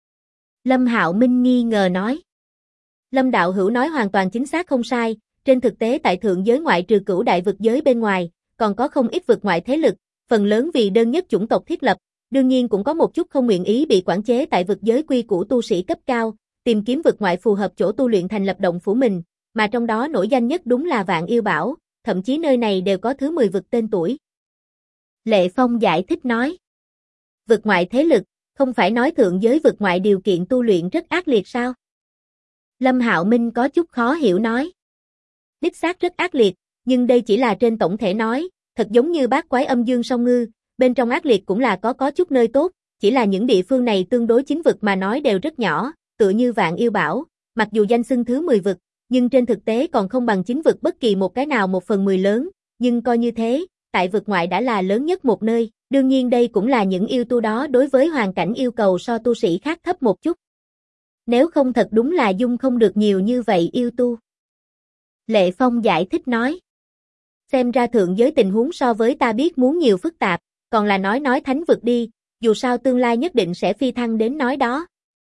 Lâm Hạo Minh nghi ngờ nói. Lâm đạo hữu nói hoàn toàn chính xác không sai, trên thực tế tại thượng giới ngoại trừ cửu đại vực giới bên ngoài, còn có không ít vực ngoại thế lực, phần lớn vì đơn nhất chủng tộc thiết lập, đương nhiên cũng có một chút không nguyện ý bị quản chế tại vực giới quy củ tu sĩ cấp cao, tìm kiếm vực ngoại phù hợp chỗ tu luyện thành lập động phủ mình, mà trong đó nổi danh nhất đúng là Vạn Yêu Bảo, thậm chí nơi này đều có thứ 10 vực tên tuổi. Lệ Phong giải thích nói. Vực ngoại thế lực, không phải nói thượng giới vực ngoại điều kiện tu luyện rất ác liệt sao? Lâm Hạo Minh có chút khó hiểu nói. Đích xác rất ác liệt, nhưng đây chỉ là trên tổng thể nói, thật giống như bát quái âm dương song ngư, bên trong ác liệt cũng là có chút nơi tốt, chỉ là những địa phương này tương đối chính vực mà nói đều rất nhỏ, tựa như Vạn Yêu Bảo, mặc dù danh xưng thứ 10 vực, nhưng trên thực tế còn không bằng chính vực bất kỳ một cái nào 1/10 lớn, nhưng coi như thế, tại vực ngoại đã là lớn nhất một nơi, đương nhiên đây cũng là những yêu tu đó đối với hoàn cảnh yêu cầu so tu sĩ khác thấp một chút. Nếu không thật đúng là dung không được nhiều như vậy yêu tu. Lệ Phong giải thích nói. Xem ra thượng giới tình huống so với ta biết muốn nhiều phức tạp, còn là nói thánh vực đi, dù sao tương lai nhất định sẽ phi thăng đến nói đó.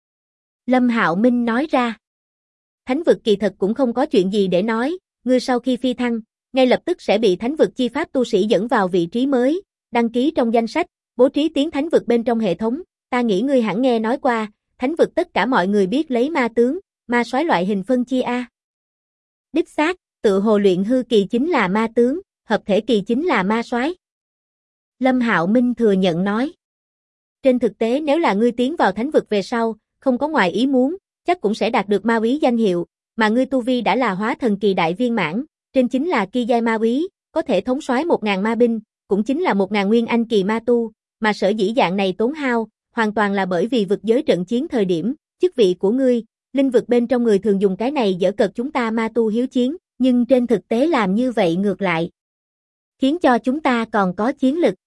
Lâm Hạo Minh nói ra. Thánh vực kỳ thật cũng không có chuyện gì để nói, ngươi sau khi phi thăng, ngay lập tức sẽ bị thánh vực chi pháp tu sĩ dẫn vào vị trí mới, đăng ký trong danh sách, bố trí tiến thánh vực bên trong hệ thống, ta nghĩ ngươi hẳn nghe nói qua, thánh vực tất cả mọi người biết lấy ma tướng, ma soái loại hình phân chia a. Đích xác, tự hồ luyện hư kỳ chính là ma tướng, hợp thể kỳ chính là ma soái. Lâm Hạo Minh thừa nhận nói. Trên thực tế nếu là ngươi tiến vào thánh vực về sau, không có ngoài ý muốn, chắc cũng sẽ đạt được ma úy danh hiệu, mà ngươi tu vi đã là hóa thần kỳ đại viên mãn, trên chính là kỳ giai ma úy, có thể thống soái 1000 ma binh, cũng chính là 1000 nguyên anh kỳ ma tu, mà sở dĩ dạng này tốn hao, hoàn toàn là bởi vì vực giới trận chiến thời điểm, chức vị của ngươi, linh vực bên trong người thường dùng cái này giở cợt chúng ta ma tu hiếu chiến, nhưng trên thực tế làm như vậy ngược lại, khiến cho chúng ta còn có chiến lực.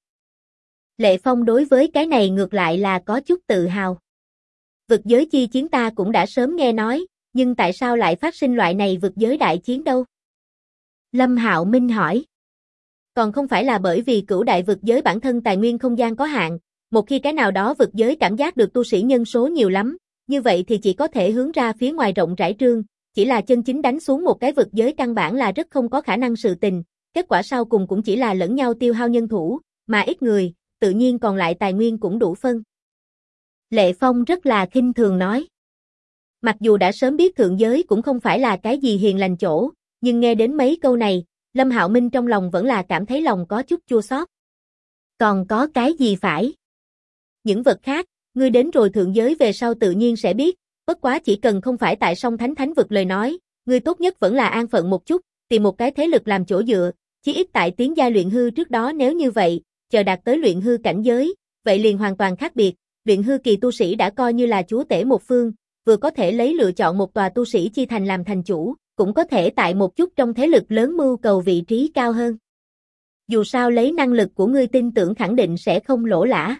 Lệ Phong đối với cái này ngược lại là có chút tự hào. Vực giới chi chiến ta cũng đã sớm nghe nói, nhưng tại sao lại phát sinh loại này vực giới đại chiến đâu? Lâm Hạo Minh hỏi. Còn không phải là bởi vì cửu đại vực giới bản thân tài nguyên không gian có hạn, một khi cái nào đó vực giới cảm giác được tu sĩ nhân số nhiều lắm, như vậy thì chỉ có thể hướng ra phía ngoài rộng rãi trương, chỉ là chân chính đánh xuống một cái vực giới căn bản là rất không có khả năng sự tình, kết quả sau cùng cũng chỉ là lẫn nhau tiêu hao nhân thủ, mà ít người, tự nhiên còn lại tài nguyên cũng đủ phân. Lệ Phong rất là khinh thường nói. Mặc dù đã sớm biết thượng giới cũng không phải là cái gì hiền lành chỗ, nhưng nghe đến mấy câu này, Lâm Hạo Minh trong lòng vẫn là cảm thấy lòng có chút chua xót. Còn có cái gì phải? Những vật khác, ngươi đến rồi thượng giới về sau tự nhiên sẽ biết, bất quá chỉ cần không phải tại song thánh vực lời nói, ngươi tốt nhất vẫn là an phận một chút, tìm một cái thế lực làm chỗ dựa, chí ít tại tiến giai luyện hư trước đó nếu như vậy, chờ đạt tới luyện hư cảnh giới, vậy liền hoàn toàn khác biệt, luyện hư kỳ tu sĩ đã coi như là chúa tể một phương, vừa có thể lấy lựa chọn một tòa tu sĩ chi thành làm thành chủ, cũng có thể tại một chút trong thế lực lớn mưu cầu vị trí cao hơn. Dù sao lấy năng lực của ngươi tin tưởng khẳng định sẽ không lỗ lã.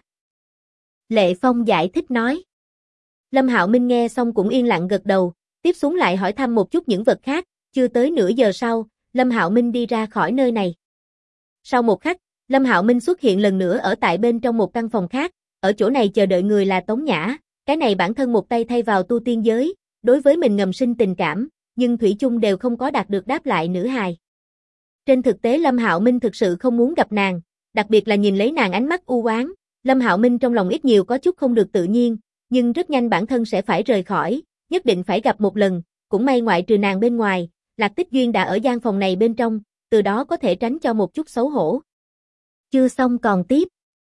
Lệ Phong giải thích nói. Lâm Hạo Minh nghe xong cũng yên lặng gật đầu, tiếp xuống lại hỏi thăm một chút những vật khác, chưa tới nửa giờ sau, Lâm Hạo Minh đi ra khỏi nơi này. Sau một khắc, Lâm Hạo Minh xuất hiện lần nữa ở tại bên trong một căn phòng khác, ở chỗ này chờ đợi người là Tống Nhã, cái này bản thân một tay thay vào tu tiên giới, đối với mình ngầm sinh tình cảm, nhưng thủy chung đều không có đạt được đáp lại nữ hài. Trên thực tế Lâm Hạo Minh thực sự không muốn gặp nàng, đặc biệt là nhìn lấy nàng ánh mắt u oán, Lâm Hạo Minh trong lòng ít nhiều có chút không được tự nhiên, nhưng rất nhanh bản thân sẽ phải rời khỏi, nhất định phải gặp một lần, cũng may ngoại trừ nàng bên ngoài, Lạc Tích Duyên đã ở gian phòng này bên trong, từ đó có thể tránh cho một chút xấu hổ. Chưa xong còn tiếp.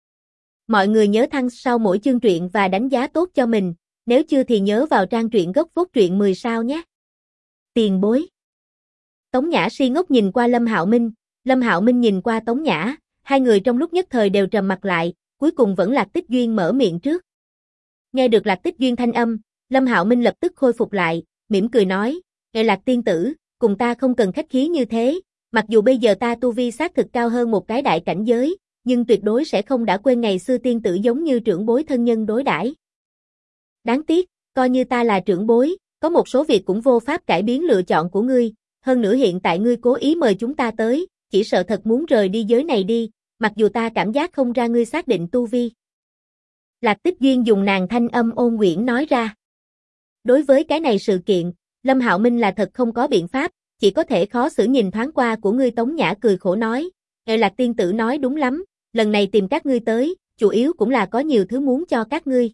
Mọi người nhớ thăng sau mỗi chương truyện và đánh giá tốt cho mình, nếu chưa thì nhớ vào trang truyện gốc phốt truyện 10 sao nhé. Tiền bối. Tống Nhã si ngốc nhìn qua Lâm Hạo Minh nhìn qua Tống Nhã, hai người trong lúc nhất thời đều trầm mặt lại, cuối cùng vẫn Lạc Tích Duyên mở miệng trước. Nghe được Lạc Tích Duyên thanh âm, Lâm Hạo Minh lập tức khôi phục lại, mỉm cười nói, "Ngài Lạc tiên tử, cùng ta không cần khách khí như thế, mặc dù bây giờ ta tu vi xác thực cao hơn một cái đại cảnh giới, nhưng tuyệt đối sẽ không đã quên ngày xưa tiên tử giống như trưởng bối thân nhân đối đãi. Đáng tiếc, coi như ta là trưởng bối, có một số việc cũng vô pháp cải biến lựa chọn của ngươi, hơn nữa hiện tại ngươi cố ý mời chúng ta tới, chỉ sợ thật muốn rời đi giới này đi, mặc dù ta cảm giác không ra ngươi xác định tu vi." Lạc Tích Duyên dùng nàng thanh âm ôn quyển nói ra. Đối với cái này sự kiện, Lâm Hạo Minh là thật không có biện pháp, chỉ có thể khó xử nhìn thoáng qua của ngươi. Tống Nhã cười khổ nói, Lạc tiên tử nói đúng lắm, lần này tìm các ngươi tới, chủ yếu cũng là có nhiều thứ muốn cho các ngươi.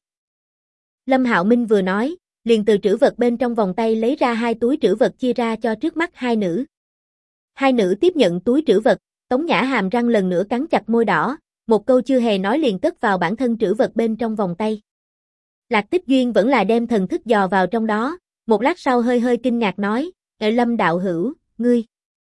Lâm Hạo Minh vừa nói, liền từ trữ vật bên trong vòng tay lấy ra hai túi trữ vật chia ra cho trước mắt hai nữ. Hai nữ tiếp nhận túi trữ vật, Tống Nhã hàm răng lần nữa cắn chặt môi đỏ, một câu chưa hề nói liền cất vào bản thân trữ vật bên trong vòng tay. Lạc Tích Duyên vẫn là đem thần thức dò vào trong đó, một lát sau hơi hơi kinh ngạc nói, Lâm đạo hữu, ngươi.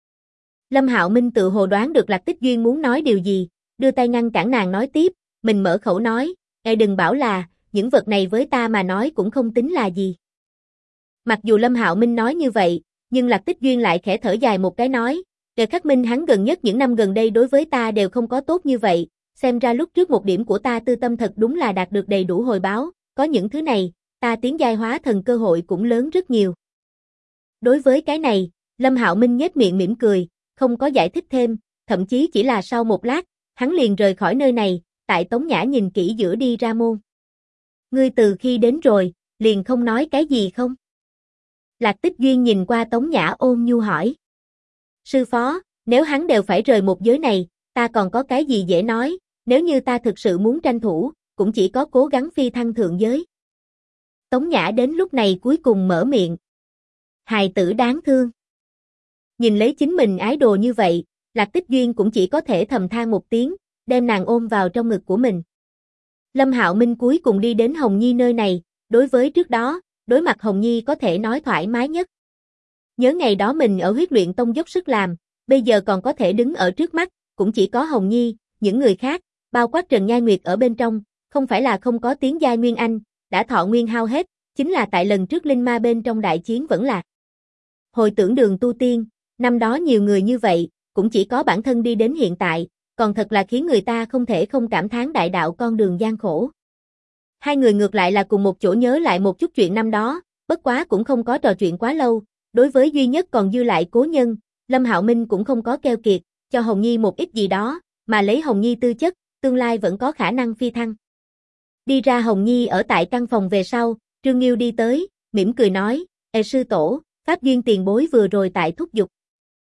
Lâm Hạo Minh tự hồ đoán được Lạc Tích Duyên muốn nói điều gì, đưa tay ngăn cản nàng nói tiếp, mình mở khẩu nói, đừng bảo là, những vật này với ta mà nói cũng không tính là gì. Mặc dù Lâm Hạo Minh nói như vậy, nhưng Lạc Tích Duyên lại khẽ thở dài một cái nói, khắc minh hắn gần nhất những năm gần đây đối với ta đều không có tốt như vậy, xem ra lúc trước một điểm của ta tư tâm thật đúng là đạt được đầy đủ hồi báo, có những thứ này, ta tiến giai hóa thần cơ hội cũng lớn rất nhiều. Đối với cái này, Lâm Hạo Minh nhếch miệng mỉm cười, không có giải thích thêm, thậm chí chỉ là sau một lát, hắn liền rời khỏi nơi này, tại Tống Nhã nhìn kỹ giữa đi ra môn. Ngươi từ khi đến rồi, liền không nói cái gì không? Lạc Tích Duyên nhìn qua Tống Nhã ôn nhu hỏi. Sư phó, nếu hắn đều phải rời một giới này, ta còn có cái gì dễ nói, nếu như ta thực sự muốn tranh thủ, cũng chỉ có cố gắng phi thăng thượng giới. Tống Nhã đến lúc này cuối cùng mở miệng. Hài tử đáng thương. Nhìn lấy chính mình ái đồ như vậy, Lạc Tích Duyên cũng chỉ có thể thầm than một tiếng, đem nàng ôm vào trong ngực của mình. Lâm Hạo Minh cuối cùng đi đến Hồng Nhi nơi này, đối với trước đó, đối mặt Hồng Nhi có thể nói thoải mái nhất. Nhớ ngày đó mình ở huyết luyện tông dốc sức làm, bây giờ còn có thể đứng ở trước mắt, cũng chỉ có Hồng Nhi, những người khác, bao quát Trần Nhai Nguyệt ở bên trong, không phải là không có tiếng giai Nguyên Anh, đã thọ nguyên hao hết, chính là tại lần trước linh ma bên trong đại chiến vẫn lạc. Hồi tưởng đường tu tiên, năm đó nhiều người như vậy, cũng chỉ có bản thân đi đến hiện tại, còn thật là khiến người ta không thể không cảm thán đại đạo con đường gian khổ. Hai người ngược lại là cùng một chỗ nhớ lại một chút chuyện năm đó, bất quá cũng không có trò chuyện quá lâu, đối với duy nhất còn dư lại cố nhân, Lâm Hạo Minh cũng không có keo kiệt, cho Hồng Nhi một ít gì đó, mà lấy Hồng Nhi tư chất, tương lai vẫn có khả năng phi thăng. Đi ra Hồng Nhi ở tại căn phòng về sau, Trương Nghiêu đi tới, mỉm cười nói, Ê sư tổ, Pháp Duyên tiền bối vừa rồi tại thúc giục.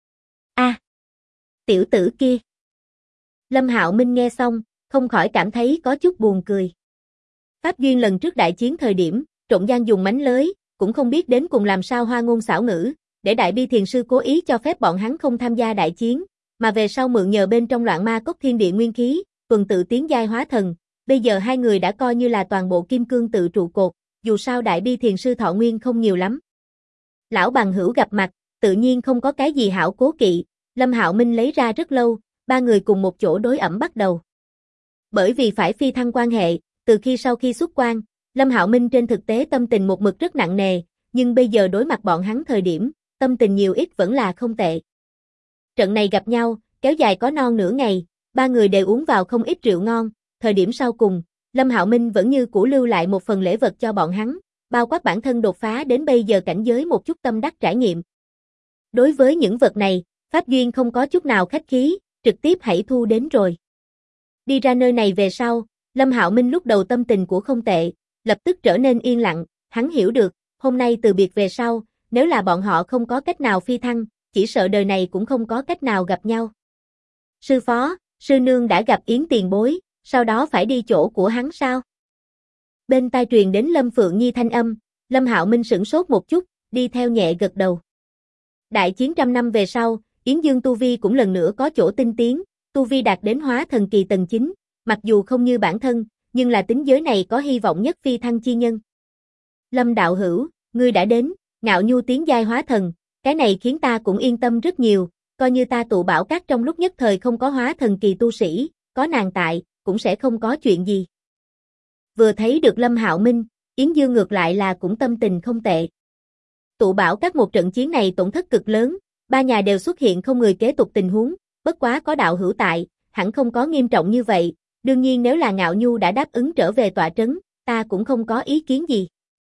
A, tiểu tử kia. Lâm Hạo Minh nghe xong, không khỏi cảm thấy có chút buồn cười. Pháp Duyên lần trước đại chiến thời điểm, trộn gian dùng mánh lưới, cũng không biết đến cùng làm sao hoa ngôn xảo ngữ, để Đại Bi Thiền Sư cố ý cho phép bọn hắn không tham gia đại chiến, mà về sau mượn nhờ bên trong loạn ma cốc thiên địa nguyên khí, tuần tự tiến giai hóa thần, bây giờ hai người đã coi như là toàn bộ kim cương tự trụ cột, dù sao Đại Bi Thiền Sư thọ nguyên không nhiều lắm. Lão bằng hữu gặp mặt, tự nhiên không có cái gì hảo cố kỵ, Lâm Hạo Minh lấy ra rất lâu, ba người cùng một chỗ đối ẩm bắt đầu. Bởi vì phải phi thăng quan hệ, từ khi sau khi xuất quan, Lâm Hạo Minh trên thực tế tâm tình một mực rất nặng nề, nhưng bây giờ đối mặt bọn hắn thời điểm, tâm tình nhiều ít vẫn là không tệ. Trận này gặp nhau, kéo dài có non nửa ngày, ba người đều uống vào không ít rượu ngon, thời điểm sau cùng, Lâm Hạo Minh vẫn như cũ lưu lại một phần lễ vật cho bọn hắn, bao quát bản thân đột phá đến bây giờ cảnh giới một chút tâm đắc trải nghiệm. Đối với những vật này, Pháp Duyên không có chút nào khách khí, trực tiếp hãy thu đến rồi. Đi ra nơi này về sau, Lâm Hạo Minh lúc đầu tâm tình của không tệ, lập tức trở nên yên lặng, hắn hiểu được, hôm nay từ biệt về sau, nếu là bọn họ không có cách nào phi thăng, chỉ sợ đời này cũng không có cách nào gặp nhau. Sư phó, sư nương đã gặp Yến tiền bối, sau đó phải đi chỗ của hắn sao? Bên tai truyền đến Lâm Phượng Nhi thanh âm, Lâm Hạo Minh sửng sốt một chút, đi theo nhẹ gật đầu. Đại chiến 100 năm về sau, Yến Dương Tu Vi cũng lần nữa có chỗ tinh tiến, Tu Vi đạt đến hóa thần kỳ tầng 9, mặc dù không như bản thân, nhưng là tính giới này có hy vọng nhất phi thăng chi nhân. Lâm đạo hữu, ngươi đã đến, Ngạo Nhu tiến giai hóa thần, cái này khiến ta cũng yên tâm rất nhiều, coi như ta tụ bảo các trong lúc nhất thời không có hóa thần kỳ tu sĩ, có nàng tại, cũng sẽ không có chuyện gì. Vừa thấy được Lâm Hạo Minh, Yến Dương ngược lại là cũng tâm tình không tệ. Tụ bảo các một trận chiến này tổn thất cực lớn, ba nhà đều xuất hiện không người kế tục tình huống, bất quá có đạo hữu tại, hẳn không có nghiêm trọng như vậy, đương nhiên nếu là Ngạo Nhu đã đáp ứng trở về tọa trấn, ta cũng không có ý kiến gì.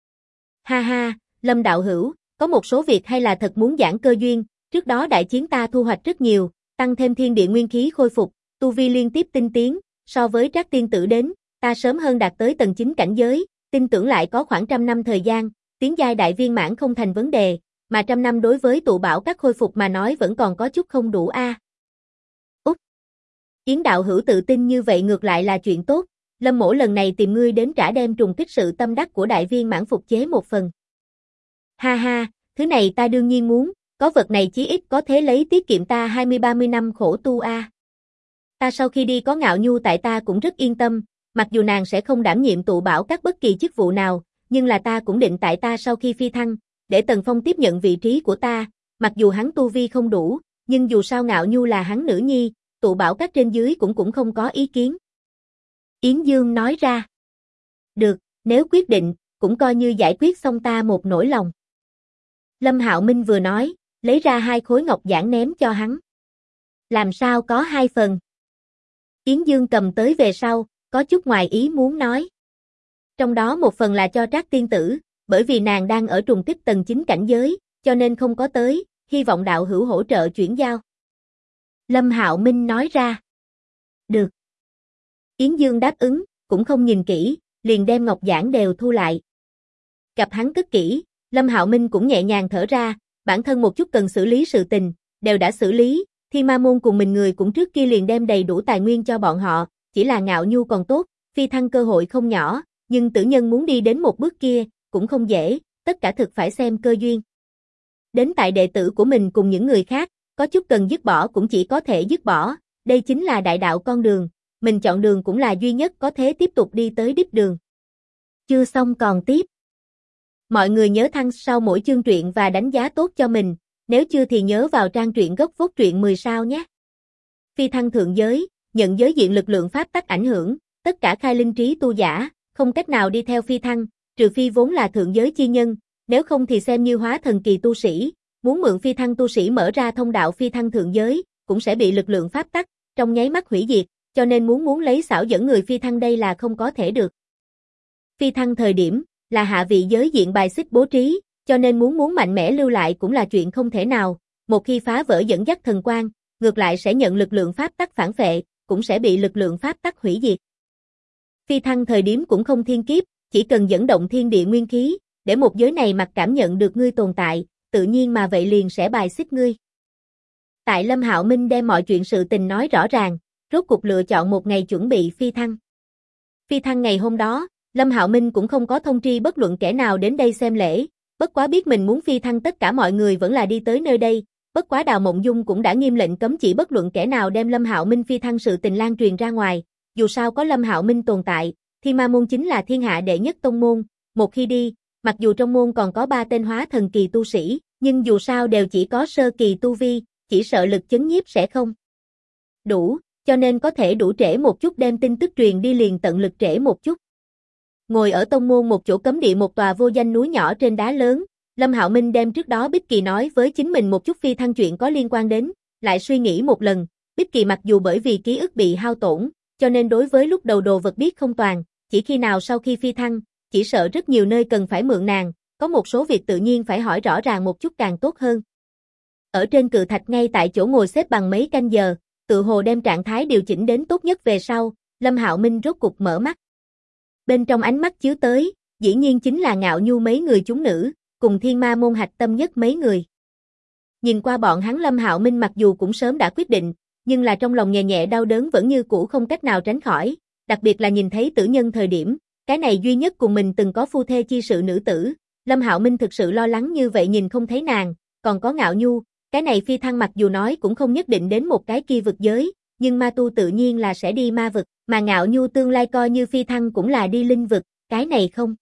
Ha ha, Lâm đạo hữu, có một số việc hay là thật muốn giảng cơ duyên, trước đó đại chiến ta thu hoạch rất nhiều, tăng thêm thiên địa nguyên khí khôi phục, tu vi liên tiếp tinh tiến, so với Trác tiên tử đến, ta sớm hơn đạt tới tầng 9 cảnh giới, tin tưởng lại có khoảng 100 năm thời gian, tiến giai đại viên mãn không thành vấn đề, mà 100 năm đối với tụ bảo các khôi phục mà nói vẫn còn có chút không đủ a. Út. Yến đạo hữu tự tin như vậy ngược lại là chuyện tốt, Lâm mỗ lần này tìm ngươi đến trả đem trùng kích sự tâm đắc của đại viên mãn phục chế một phần. Ha ha, thứ này ta đương nhiên muốn, có vật này chí ít có thế lấy tiết kiệm ta 20-30 năm khổ tu a. Ta sau khi đi có Ngạo Nhu tại ta cũng rất yên tâm, mặc dù nàng sẽ không đảm nhiệm tụ bảo các bất kỳ chức vụ nào, nhưng là ta cũng định tại ta sau khi phi thăng, để Tần Phong tiếp nhận vị trí của ta, mặc dù hắn tu vi không đủ, nhưng dù sao Ngạo Nhu là hắn nữ nhi, tụ bảo các trên dưới cũng không có ý kiến. Yến Dương nói ra. Được, nếu quyết định, cũng coi như giải quyết xong ta một nỗi lòng. Lâm Hạo Minh vừa nói, lấy ra 2 khối ngọc giản ném cho hắn. Làm sao có 2 phần? Yến Dương cầm tới về sau, có chút ngoài ý muốn nói. Trong đó một phần là cho Trác tiên tử, bởi vì nàng đang ở trùng kích tầng 9 cảnh giới, cho nên không có tới, hy vọng đạo hữu hỗ trợ chuyển giao. Lâm Hạo Minh nói ra. Được. Yến Dương đáp ứng, cũng không nhìn kỹ, liền đem ngọc giản đều thu lại. Gặp hắn cất kỹ, Lâm Hạo Minh cũng nhẹ nhàng thở ra, bản thân một chút cần xử lý sự tình, đều đã xử lý, Thiên Ma môn cùng mình người cũng trước kia liền đem đầy đủ tài nguyên cho bọn họ, chỉ là Ngạo Nhu còn tốt, phi thăng cơ hội không nhỏ, nhưng tử nhân muốn đi đến một bước kia, cũng không dễ, tất cả thực phải xem cơ duyên. Đến tại đệ tử của mình cùng những người khác, có chút cần dứt bỏ cũng chỉ có thể dứt bỏ, đây chính là đại đạo con đường, mình chọn đường cũng là duy nhất có thể tiếp tục đi tới đích đường. Chưa xong còn tiếp. Mọi người nhớ thăng sau mỗi chương truyện và đánh giá tốt cho mình, nếu chưa thì nhớ vào trang truyện gốc Vốt Truyện 10 sao nhé. Phi thăng thượng giới, nhận giới diện lực lượng pháp tắc ảnh hưởng, tất cả khai linh trí tu giả, không cách nào đi theo phi thăng, trừ phi vốn là thượng giới chi nhân, nếu không thì xem như hóa thần kỳ tu sĩ, muốn mượn phi thăng tu sĩ mở ra thông đạo phi thăng thượng giới, cũng sẽ bị lực lượng pháp tắc trong nháy mắt hủy diệt, cho nên muốn lấy xảo dẫn người phi thăng đây là không có thể được. Phi thăng thời điểm là hạ vị giới diện bài xích bố trí, cho nên muốn mạnh mẽ lưu lại cũng là chuyện không thể nào, một khi phá vỡ dẫn dắt thần quang, ngược lại sẽ nhận lực lượng pháp tắc phản phệ, cũng sẽ bị lực lượng pháp tắc hủy diệt. Phi thăng thời điểm cũng không thiên kiếp, chỉ cần dẫn động thiên địa nguyên khí, để một giới này mặc cảm nhận được ngươi tồn tại, tự nhiên mà vậy liền sẽ bài xích ngươi. Tại Lâm Hạo Minh đem mọi chuyện sự tình nói rõ ràng, rốt cuộc lựa chọn một ngày chuẩn bị phi thăng. Phi thăng ngày hôm đó, Lâm Hạo Minh cũng không có thông tri bất luận kẻ nào đến đây xem lễ, bất quá biết mình muốn phi thăng tất cả mọi người vẫn là đi tới nơi đây, bất quá Đào Mộng Dung cũng đã nghiêm lệnh cấm chỉ bất luận kẻ nào đem Lâm Hạo Minh phi thăng sự tình lan truyền ra ngoài, dù sao có Lâm Hạo Minh tồn tại, Thiên Ma môn chính là thiên hạ đệ nhất tông môn, một khi đi, mặc dù trong môn còn có 3 tên hóa thần kỳ tu sĩ, nhưng dù sao đều chỉ có sơ kỳ tu vi, chỉ sợ lực chấn nhiếp sẽ không đủ, cho nên có thể đủ trễ một chút đem tin tức truyền đi liền tận lực trễ một chút. Ngồi ở tông môn một chỗ cấm địa một tòa vô danh núi nhỏ trên đá lớn, Lâm Hạo Minh đem trước đó Bích Kỳ nói với chính mình một chút phi thăng chuyện có liên quan đến, lại suy nghĩ một lần, Bích Kỳ mặc dù bởi vì ký ức bị hao tổn, cho nên đối với lúc đầu đồ vật biết không toàn, chỉ khi nào sau khi phi thăng, chỉ sợ rất nhiều nơi cần phải mượn nàng, có một số việc tự nhiên phải hỏi rõ ràng một chút càng tốt hơn. Ở trên cự thạch ngay tại chỗ ngồi xếp bằng mấy canh giờ, tự hồ đem trạng thái điều chỉnh đến tốt nhất về sau, Lâm Hạo Minh rốt cục mở mắt. Bên trong ánh mắt chiếu tới, dĩ nhiên chính là Ngạo Nhu mấy người chúng nữ, cùng Thiên Ma môn hạch tâm nhất mấy người. Nhìn qua bọn hắn Lâm Hạo Minh mặc dù cũng sớm đã quyết định, nhưng là trong lòng nhẹ nhẹ đau đớn vẫn như cũ không cách nào tránh khỏi, đặc biệt là nhìn thấy tử nhân thời điểm, cái này duy nhất cùng mình từng có phu thê chi sự nữ tử, Lâm Hạo Minh thực sự lo lắng như vậy nhìn không thấy nàng, còn có Ngạo Nhu, cái này phi thăng mặc dù nói cũng không nhất định đến một cái kia vực giới, nhưng ma tu tự nhiên là sẽ đi ma vực, mà Ngạo Nhu tương lai coi như phi thăng cũng là đi linh vực, cái này không.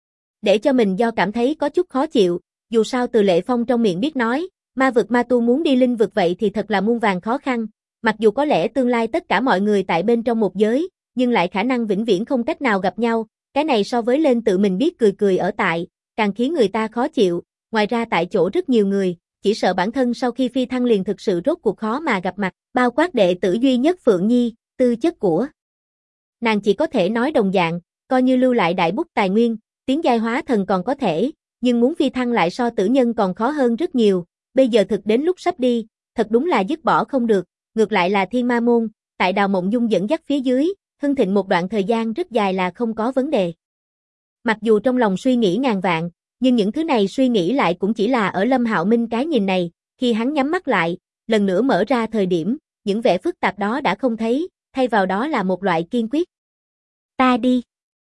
Để cho mình do cảm thấy có chút khó chịu, dù sao từ Lệ Phong trong miệng biết nói, ma vực ma tu muốn đi linh vực vậy thì thật là muôn vàn khó khăn, mặc dù có lẽ tương lai tất cả mọi người tại bên trong một giới, nhưng lại khả năng vĩnh viễn không cách nào gặp nhau, cái này so với lên tự mình biết cười cười ở tại, càng khiến người ta khó chịu, ngoài ra tại chỗ rất nhiều người, chỉ sợ bản thân sau khi phi thăng liền thực sự rốt cuộc khó mà gặp mặt, bao quát đệ tử duy nhất Phượng Nhi, tư chất của nàng chỉ có thể nói đồng dạng, coi như lưu lại đại bút tài nguyên, tiến giai hóa thần còn có thể, nhưng muốn phi thăng lại so tử nhân còn khó hơn rất nhiều, bây giờ thực đến lúc sắp đi, thật đúng là dứt bỏ không được, ngược lại là Thiên Ma môn, tại Đào Mộng Dung dẫn dắt phía dưới, hưng thịnh một đoạn thời gian rất dài là không có vấn đề. Mặc dù trong lòng suy nghĩ ngàn vạn, nhưng những thứ này suy nghĩ lại cũng chỉ là ở Lâm Hạo Minh cái nhìn này, khi hắn nhắm mắt lại, lần nữa mở ra thời điểm, những vẻ phức tạp đó đã không thấy, thay vào đó là một loại kiên quyết. Ta đi.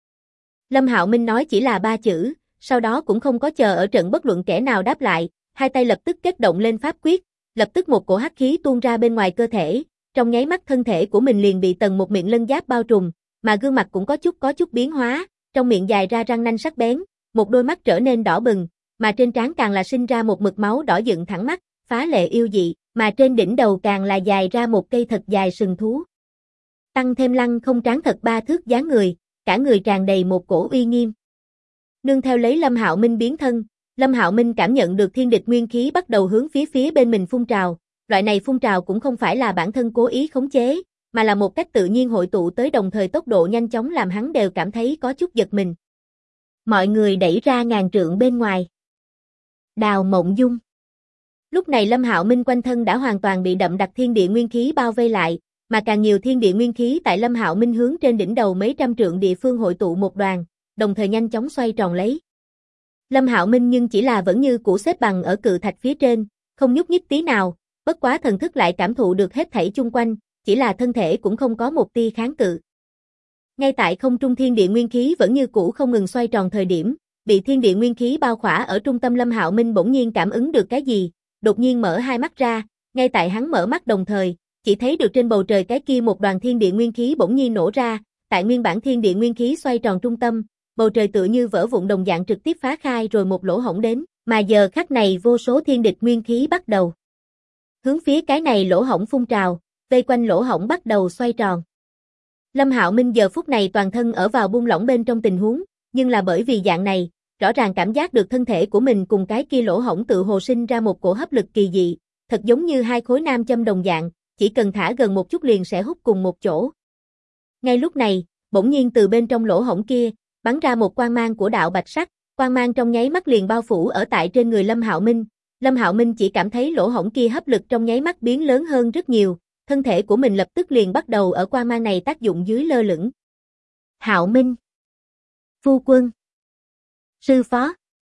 Lâm Hạo Minh nói chỉ là 3 chữ, sau đó cũng không có chờ ở trận bất luận kẻ nào đáp lại, hai tay lập tức kết động lên pháp quyết, lập tức một cổ hắc khí tuôn ra bên ngoài cơ thể, trong nháy mắt thân thể của mình liền bị tầng một miệng lân giáp bao trùm, mà gương mặt cũng có chút biến hóa, trong miệng dài ra răng nanh sắc bén, một đôi mắt trở nên đỏ bừng, mà trên trán càng là sinh ra một mực máu đỏ dựng thẳng mắt, phá lệ yêu dị, mà trên đỉnh đầu càng là dài ra một cây thật dài sừng thú. Tăng thêm lăng không trán thật 3 thước dáng người, cả người tràn đầy một cổ uy nghiêm. Nương theo lấy Lâm Hạo Minh biến thân, Lâm Hạo Minh cảm nhận được thiên địch nguyên khí bắt đầu hướng phía bên mình phun trào, loại này phun trào cũng không phải là bản thân cố ý khống chế, mà là một cách tự nhiên hội tụ tới đồng thời tốc độ nhanh chóng làm hắn đều cảm thấy có chút giật mình. Mọi người đẩy ra ngàn trượng bên ngoài. Đào Mộng Dung. Lúc này Lâm Hạo Minh quanh thân đã hoàn toàn bị đậm đặc thiên địa nguyên khí bao vây lại, mà càng nhiều thiên địa nguyên khí tại Lâm Hạo Minh hướng trên đỉnh đầu mấy trăm trượng địa phương hội tụ một đoàn, đồng thời nhanh chóng xoay tròn lấy. Lâm Hạo Minh nhưng chỉ là vẫn như cũ xếp bằng ở cự thạch phía trên, không nhúc nhích tí nào, bất quá thần thức lại cảm thụ được hết thảy chung quanh, chỉ là thân thể cũng không có một tia kháng cự. Ngay tại không trung thiên địa nguyên khí vẫn như cũ không ngừng xoay tròn thời điểm, bị thiên địa nguyên khí bao khỏa ở trung tâm Lâm Hạo Minh bỗng nhiên cảm ứng được cái gì, đột nhiên mở hai mắt ra, ngay tại hắn mở mắt đồng thời, chỉ thấy được trên bầu trời cái kia một đoàn thiên địa nguyên khí bỗng nhiên nổ ra, tại nguyên bản thiên địa nguyên khí xoay tròn trung tâm, bầu trời tựa như vỡ vụn đồng dạng trực tiếp phá khai rồi một lỗ hổng đến, mà giờ khắc này vô số thiên địch nguyên khí bắt đầu hướng phía cái này lỗ hổng phun trào, vây quanh lỗ hổng bắt đầu xoay tròn. Lâm Hạo Minh giờ phút này toàn thân ở vào buông lỏng bên trong tình huống, nhưng là bởi vì dạng này, rõ ràng cảm giác được thân thể của mình cùng cái kia lỗ hổng tự hồ sinh ra một cổ hấp lực kỳ dị, thật giống như hai khối nam châm đồng dạng, chỉ cần thả gần một chút liền sẽ hút cùng một chỗ. Ngay lúc này, bỗng nhiên từ bên trong lỗ hổng kia, bắn ra một quang mang của đạo bạch sắc, quang mang trong nháy mắt liền bao phủ ở tại trên người Lâm Hạo Minh. Lâm Hạo Minh chỉ cảm thấy lỗ hổng kia hấp lực trong nháy mắt biến lớn hơn rất nhiều, thân thể của mình lập tức liền bắt đầu ở quang mang này tác dụng dưới lơ lửng. Hạo Minh, phu quân, sư phó,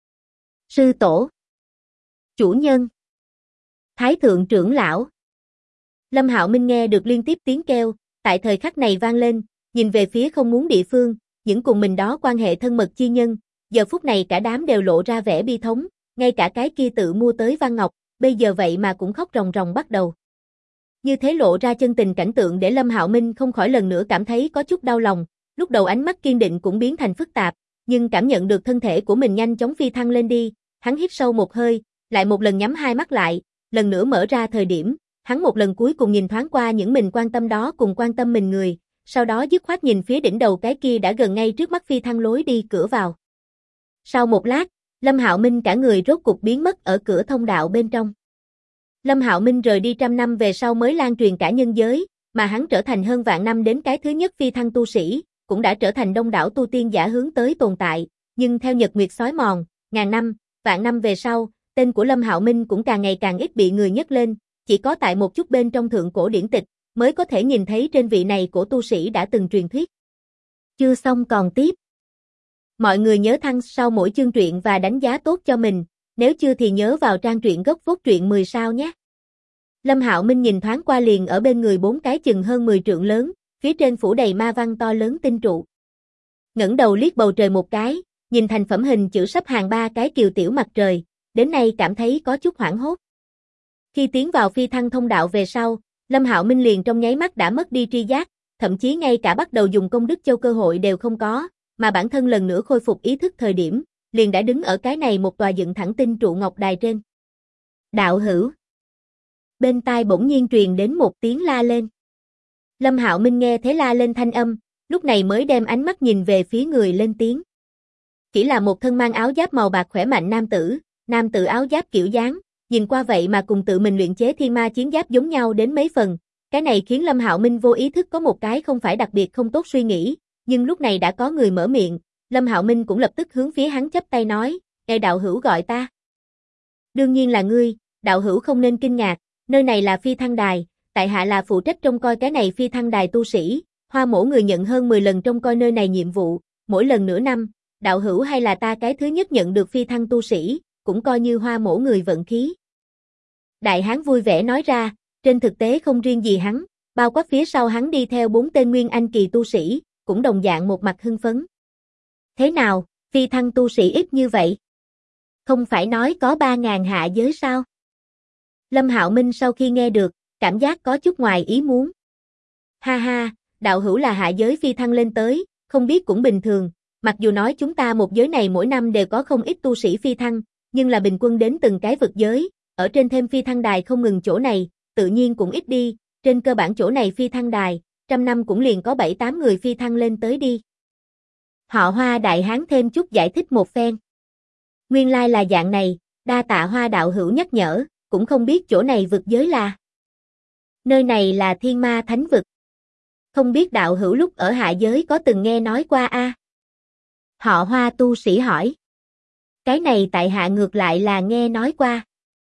sư tổ, chủ nhân, thái thượng trưởng lão. Lâm Hạo Minh nghe được liên tiếp tiếng kêu, tại thời khắc này vang lên, nhìn về phía không muốn địa phương, những cùng mình đó quan hệ thân mật chi nhân, giờ phút này cả đám đều lộ ra vẻ bi thống, ngay cả cái kia tự mua tới Văn Ngọc, bây giờ vậy mà cũng khóc ròng ròng bắt đầu. Như thế lộ ra chân tình cảnh tượng để Lâm Hạo Minh không khỏi lần nữa cảm thấy có chút đau lòng, lúc đầu ánh mắt kiên định cũng biến thành phức tạp, nhưng cảm nhận được thân thể của mình nhanh chóng phi thăng lên đi, hắn hít sâu một hơi, lại một lần nhắm hai mắt lại, lần nữa mở ra thời điểm, hắn một lần cuối cùng nhìn thoáng qua những mình quan tâm đó cùng quan tâm mình người, sau đó dứt khoát nhìn phía đỉnh đầu cái kia đã gần ngay trước mắt phi thăng lối đi cửa vào. Sau một lát, Lâm Hạo Minh cả người rốt cục biến mất ở cửa thông đạo bên trong. Lâm Hạo Minh rời đi trăm năm về sau mới lan truyền cả nhân giới, mà hắn trở thành hơn vạn năm đến cái thứ nhất phi thăng tu sĩ, cũng đã trở thành đông đảo tu tiên giả hướng tới tồn tại, nhưng theo nhật nguyệt xói mòn, ngàn năm, vạn năm về sau, tên của Lâm Hạo Minh cũng càng ngày càng ít bị người nhắc lên, chỉ có tại một chút bên trong thượng cổ điển tịch, mới có thể nhìn thấy trên vị này của tu sĩ đã từng truyền thuyết. Chưa xong còn tiếp. Mọi người nhớ thăng sau mỗi chương truyện và đánh giá tốt cho mình, nếu chưa thì nhớ vào trang truyện gốc phốt truyện 10 sao nhé. Lâm Hạo Minh nhìn thoáng qua liền ở bên người bốn cái chừng hơn 10 trượng lớn, phía trên phủ đầy ma văn to lớn tinh trụ. Ngẩng đầu liếc bầu trời một cái, nhìn thành phẩm hình chữ sắp hàng ba cái kiều tiểu mặt trời, đến nay cảm thấy có chút hoảng hốt. Khi tiến vào phi thăng thông đạo về sau, Lâm Hạo Minh liền trong nháy mắt đã mất đi tri giác, thậm chí ngay cả bắt đầu dùng công đức châu cơ hội đều không có, mà bản thân lần nữa khôi phục ý thức thời điểm, liền đã đứng ở cái này một tòa dựng thẳng tinh trụ ngọc đài trên. Đạo hữu. Bên tai bỗng nhiên truyền đến một tiếng la lên. Lâm Hạo Minh nghe thế la lên thanh âm, lúc này mới đem ánh mắt nhìn về phía người lên tiếng. Chỉ là một thân mang áo giáp màu bạc khỏe mạnh nam tử áo giáp kiểu dáng, nhìn qua vậy mà cùng tự mình luyện chế thiên ma chiến giáp giống nhau đến mấy phần, cái này khiến Lâm Hạo Minh vô ý thức có một cái không phải đặc biệt không tốt suy nghĩ, nhưng lúc này đã có người mở miệng, Lâm Hạo Minh cũng lập tức hướng phía hắn chắp tay nói, "Ê đạo hữu gọi ta." "Đương nhiên là ngươi, đạo hữu không nên kinh ngạc, nơi này là phi thăng đài, tại hạ là phụ trách trông coi cái này phi thăng đài tu sĩ, Hoa Mỗ người nhận hơn 10 lần trông coi nơi này nhiệm vụ, mỗi lần nửa năm, đạo hữu hay là ta cái thứ nhất nhận được phi thăng tu sĩ, cũng coi như Hoa Mỗ người vận khí." Đại hán vui vẻ nói ra, trên thực tế không riêng gì hắn, bao quát phía sau hắn đi theo 4 tên nguyên anh kỳ tu sĩ, cũng đồng dạng một mặt hưng phấn. "Thế nào, phi thăng tu sĩ ít như vậy? Không phải nói có 3.000 hạ giới sao?" Lâm Hạo Minh sau khi nghe được, cảm giác có chút ngoài ý muốn. "Ha ha, đạo hữu là hạ giới phi thăng lên tới, không biết cũng bình thường, mặc dù nói chúng ta một giới này mỗi năm đều có không ít tu sĩ phi thăng, nhưng là bình quân đến từng cái vực giới, ở trên thêm phi thăng đài không ngừng chỗ này, tự nhiên cũng ít đi, trên cơ bản chỗ này phi thăng đài, trăm năm cũng liền có 7-8 người phi thăng lên tới đi." Họ Hoa đại hán thêm chút giải thích một phen. "Nguyên lai là dạng này, đa tạ Hoa đạo hữu nhắc nhở, cũng không biết chỗ này vực giới là." "Nơi này là Thiên Ma Thánh Vực. Không biết đạo hữu lúc ở hạ giới có từng nghe nói qua a?" Họ Hoa tu sĩ hỏi. "Cái này tại hạ ngược lại là nghe nói qua."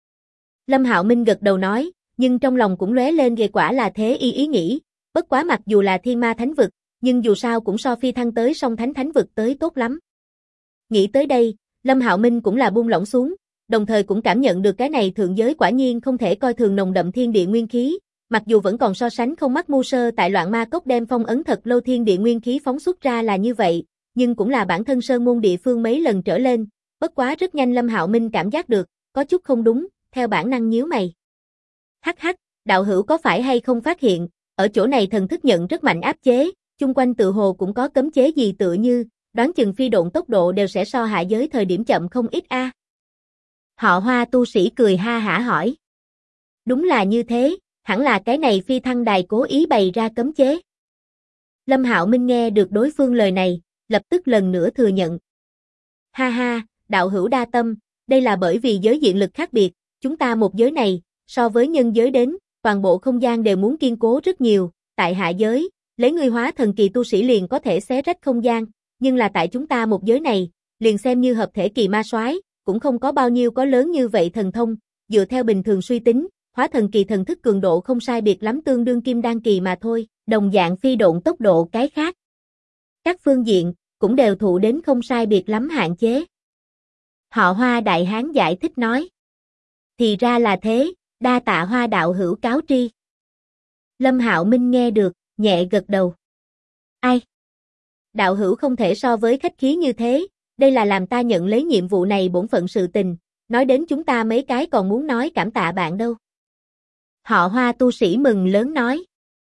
Lâm Hạo Minh gật đầu nói, nhưng trong lòng cũng lóe lên ghê quả là thế ý nghĩ, bất quá mặc dù là Thiên Ma Thánh Vực, nhưng dù sao cũng so phi thăng tới song thánh vực tới tốt lắm. Nghĩ tới đây, Lâm Hạo Minh cũng là buông lỏng xuống, đồng thời cũng cảm nhận được cái này thượng giới quả nhiên không thể coi thường nồng đậm thiên địa nguyên khí, mặc dù vẫn còn so sánh không mắt mưu sơ tại Loạn Ma Cốc đem phong ấn thật lâu thiên địa nguyên khí phóng xuất ra là như vậy, nhưng cũng là bản thân sơn môn địa phương mấy lần trở lên, bất quá rất nhanh Lâm Hạo Minh cảm giác được, có chút không đúng, theo bản năng nhíu mày. "Hắc hắc, Đạo hữu có phải hay không phát hiện, ở chỗ này thần thức nhận rất mạnh áp chế, chung quanh tự hồ cũng có cấm chế gì tựa như, đoán chừng phi độn tốc độ đều sẽ so hạ giới thời điểm chậm không ít a. Họ Hoa tu sĩ cười ha hả hỏi. Đúng là như thế, hẳn là cái này phi thăng đài cố ý bày ra cấm chế. Lâm Hạo Minh nghe được đối phương lời này, lập tức lần nữa thừa nhận. Ha ha, đạo hữu đa tâm, đây là bởi vì giới diện lực khác biệt, chúng ta một giới này, so với nhân giới đến, toàn bộ không gian đều muốn kiên cố rất nhiều, tại hạ giới, lấy ngươi hóa thần kỳ tu sĩ liền có thể xé rách không gian, nhưng là tại chúng ta một giới này, liền xem như hợp thể kỳ ma soái, cũng không có bao nhiêu có lớn như vậy thần thông, dựa theo bình thường suy tính, hóa thần kỳ thần thức cường độ không sai biệt lắm tương đương kim đan kỳ mà thôi, đồng dạng phi độn tốc độ cái khác. Các phương diện, cũng đều thụ đến không sai biệt lắm hạn chế. Họ Hoa đại hán giải thích nói. Thì ra là thế, đa tạ Hoa đạo hữu cáo tri. Lâm Hạo Minh nghe được, nhẹ gật đầu. Ai? Đạo hữu không thể so với khách khí như thế, đây là làm ta nhận lấy nhiệm vụ này bổn phận sự tình, nói đến chúng ta mấy cái còn muốn nói cảm tạ bạn đâu. Họ Hoa tu sĩ mừng lớn nói.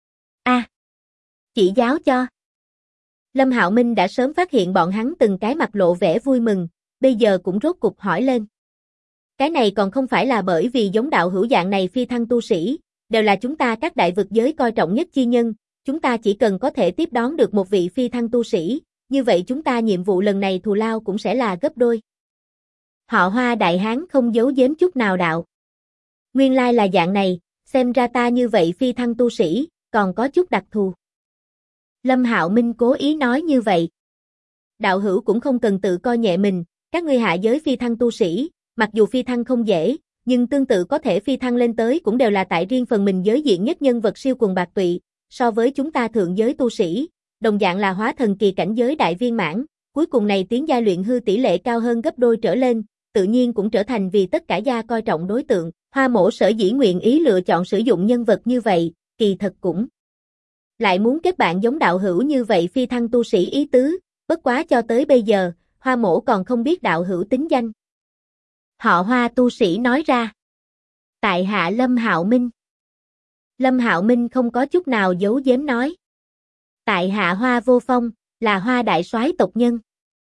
Chỉ giáo cho. Lâm Hạo Minh đã sớm phát hiện bọn hắn từng cái mặt lộ vẻ vui mừng, bây giờ cũng rốt cục hỏi lên. Cái này còn không phải là bởi vì giống đạo hữu dạng này phi thăng tu sĩ, đều là chúng ta các đại vực giới coi trọng nhất chi nhân, chúng ta chỉ cần có thể tiếp đón được một vị phi thăng tu sĩ, như vậy chúng ta nhiệm vụ lần này thù lao cũng sẽ là gấp đôi. Họ Hoa đại hán không giấu giếm chút nào đạo. Nguyên lai là dạng này, xem ra ta như vậy phi thăng tu sĩ, còn có chút đặc thù. Lâm Hạo Minh cố ý nói như vậy. Đạo hữu cũng không cần tự coi nhẹ mình, các ngươi hạ giới phi thăng tu sĩ, mặc dù phi thăng không dễ, nhưng tương tự có thể phi thăng lên tới cũng đều là tại riêng phần mình giới diện nhất nhân vật siêu quần bạc tụy, so với chúng ta thượng giới tu sĩ, đồng dạng là hóa thần kỳ cảnh giới đại viên mãn, cuối cùng này tiến giai luyện hư tỷ lệ cao hơn gấp đôi trở lên, tự nhiên cũng trở thành vì tất cả gia coi trọng đối tượng. Hoa Mỗ sở dĩ nguyện ý lựa chọn sử dụng nhân vật như vậy, kỳ thật cũng lại muốn kết bạn giống đạo hữu như vậy phi thăng tu sĩ ý tứ, bất quá cho tới bây giờ, Hoa Mỗ còn không biết đạo hữu tính danh. Họ Hoa tu sĩ nói ra. Tại hạ Lâm Hạo Minh. Lâm Hạo Minh không có chút nào giấu giếm nói. Tại hạ Hoa Vô Phong, là Hoa đại soái tộc nhân.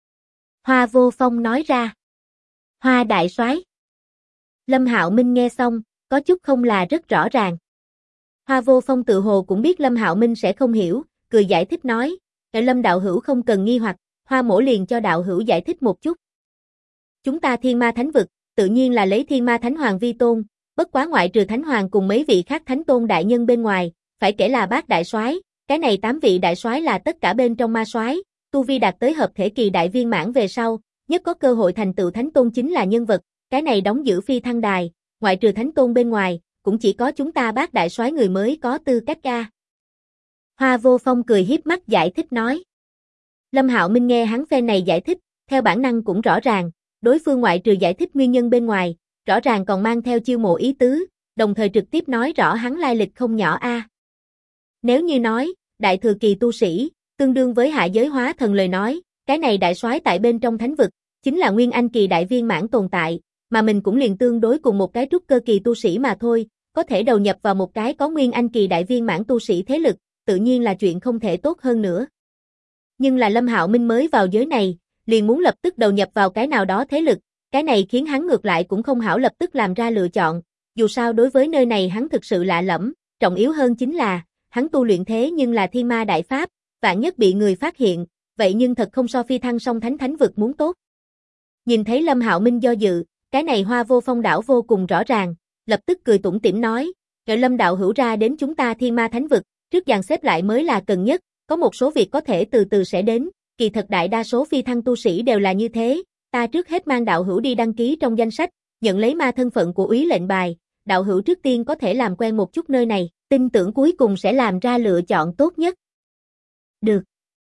Hoa Vô Phong nói ra. Hoa đại soái. Lâm Hạo Minh nghe xong, có chút không là rất rõ ràng. Hoa Vô Phong tự hồ cũng biết Lâm Hạo Minh sẽ không hiểu, cười giải thích nói, Lâm đạo hữu không cần nghi hoặc, Hoa Mỗ liền cho đạo hữu giải thích một chút. Chúng ta Thiên Ma Thánh vực, tự nhiên là lấy Thiên Ma Thánh Hoàng vi tôn, bất quá ngoại trừ Thánh Hoàng cùng mấy vị khác Thánh Tôn đại nhân bên ngoài, phải kể là Bát đại soái, cái này 8 vị đại soái là tất cả bên trong ma soái, tu vi đạt tới hợp thể kỳ đại viên mãn về sau, nhất có cơ hội thành tựu Thánh Tôn chính là nhân vật, cái này đóng giữ phi thăng đài, ngoại trừ Thánh Tôn bên ngoài, cũng chỉ có chúng ta Bát đại soái người mới có tư cách ca. Hoa Vô Phong cười hiếp mắt giải thích nói. Lâm Hạo Minh nghe hắn phen này giải thích, theo bản năng cũng rõ ràng, đối phương ngoại trừ giải thích nguyên nhân bên ngoài, rõ ràng còn mang theo chiêu mộ ý tứ, đồng thời trực tiếp nói rõ hắn lai lịch không nhỏ a. Nếu như nói, đại thừa kỳ tu sĩ, tương đương với hạ giới hóa thần lời nói, cái này đại soái tại bên trong thánh vực, chính là nguyên anh kỳ đại viên mãn tồn tại, mà mình cũng liền tương đối cùng một cái trúc cơ kỳ tu sĩ mà thôi, có thể đầu nhập vào một cái có nguyên anh kỳ đại viên mãn tu sĩ thế lực, tự nhiên là chuyện không thể tốt hơn nữa. Nhưng là Lâm Hạo Minh mới vào giới này, liền muốn lập tức đầu nhập vào cái nào đó thế lực, cái này khiến hắn ngược lại cũng không hảo lập tức làm ra lựa chọn, dù sao đối với nơi này hắn thực sự lạ lẫm, trọng yếu hơn chính là, hắn tu luyện thế nhưng là thiên ma đại pháp, vạn nhất bị người phát hiện, vậy nhưng thật không so phi thăng song thánh vực muốn tốt. Nhìn thấy Lâm Hạo Minh do dự, cái này Hoa Vô Phong đảo vô cùng rõ ràng, lập tức cười tủm tỉm nói, "Ngợi Lâm đạo hữu ra đến chúng ta thiên ma thánh vực, trước dàn xếp lại mới là cần nhất, có một số việc có thể từ từ sẽ đến, kỳ thật đại đa số phi thăng tu sĩ đều là như thế, ta trước hết mang đạo hữu đi đăng ký trong danh sách, nhận lấy ma thân phận của úy lệnh bài, đạo hữu trước tiên có thể làm quen một chút nơi này, tin tưởng cuối cùng sẽ làm ra lựa chọn tốt nhất." Được.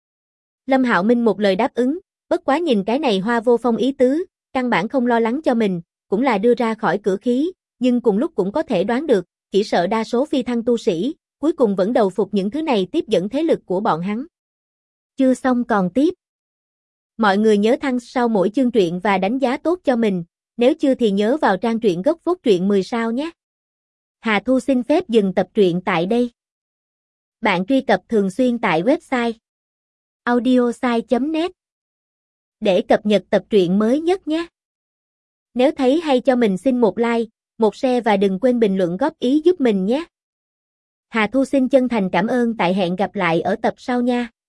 Lâm Hạo Minh một lời đáp ứng, bất quá nhìn cái này Hoa Vô Phong ý tứ, căn bản không lo lắng cho mình, cũng là đưa ra khỏi cửa khí, nhưng cùng lúc cũng có thể đoán được, chỉ sợ đa số phi thăng tu sĩ, cuối cùng vẫn đầu phục những thứ này tiếp dẫn thế lực của bọn hắn. Chưa xong còn tiếp. Mọi người nhớ thăng sau mỗi chương truyện và đánh giá tốt cho mình, nếu chưa thì nhớ vào trang truyện gốc phốt truyện 10 sao nhé. Hà Thu xin phép dừng tập truyện tại đây. Bạn truy cập thường xuyên tại website audiosai.net để cập nhật tập truyện mới nhất nhé. Nếu thấy hay cho mình xin một like, một share và đừng quên bình luận góp ý giúp mình nhé. Hà Thu xin chân thành cảm ơn, tại hẹn gặp lại ở tập sau nha.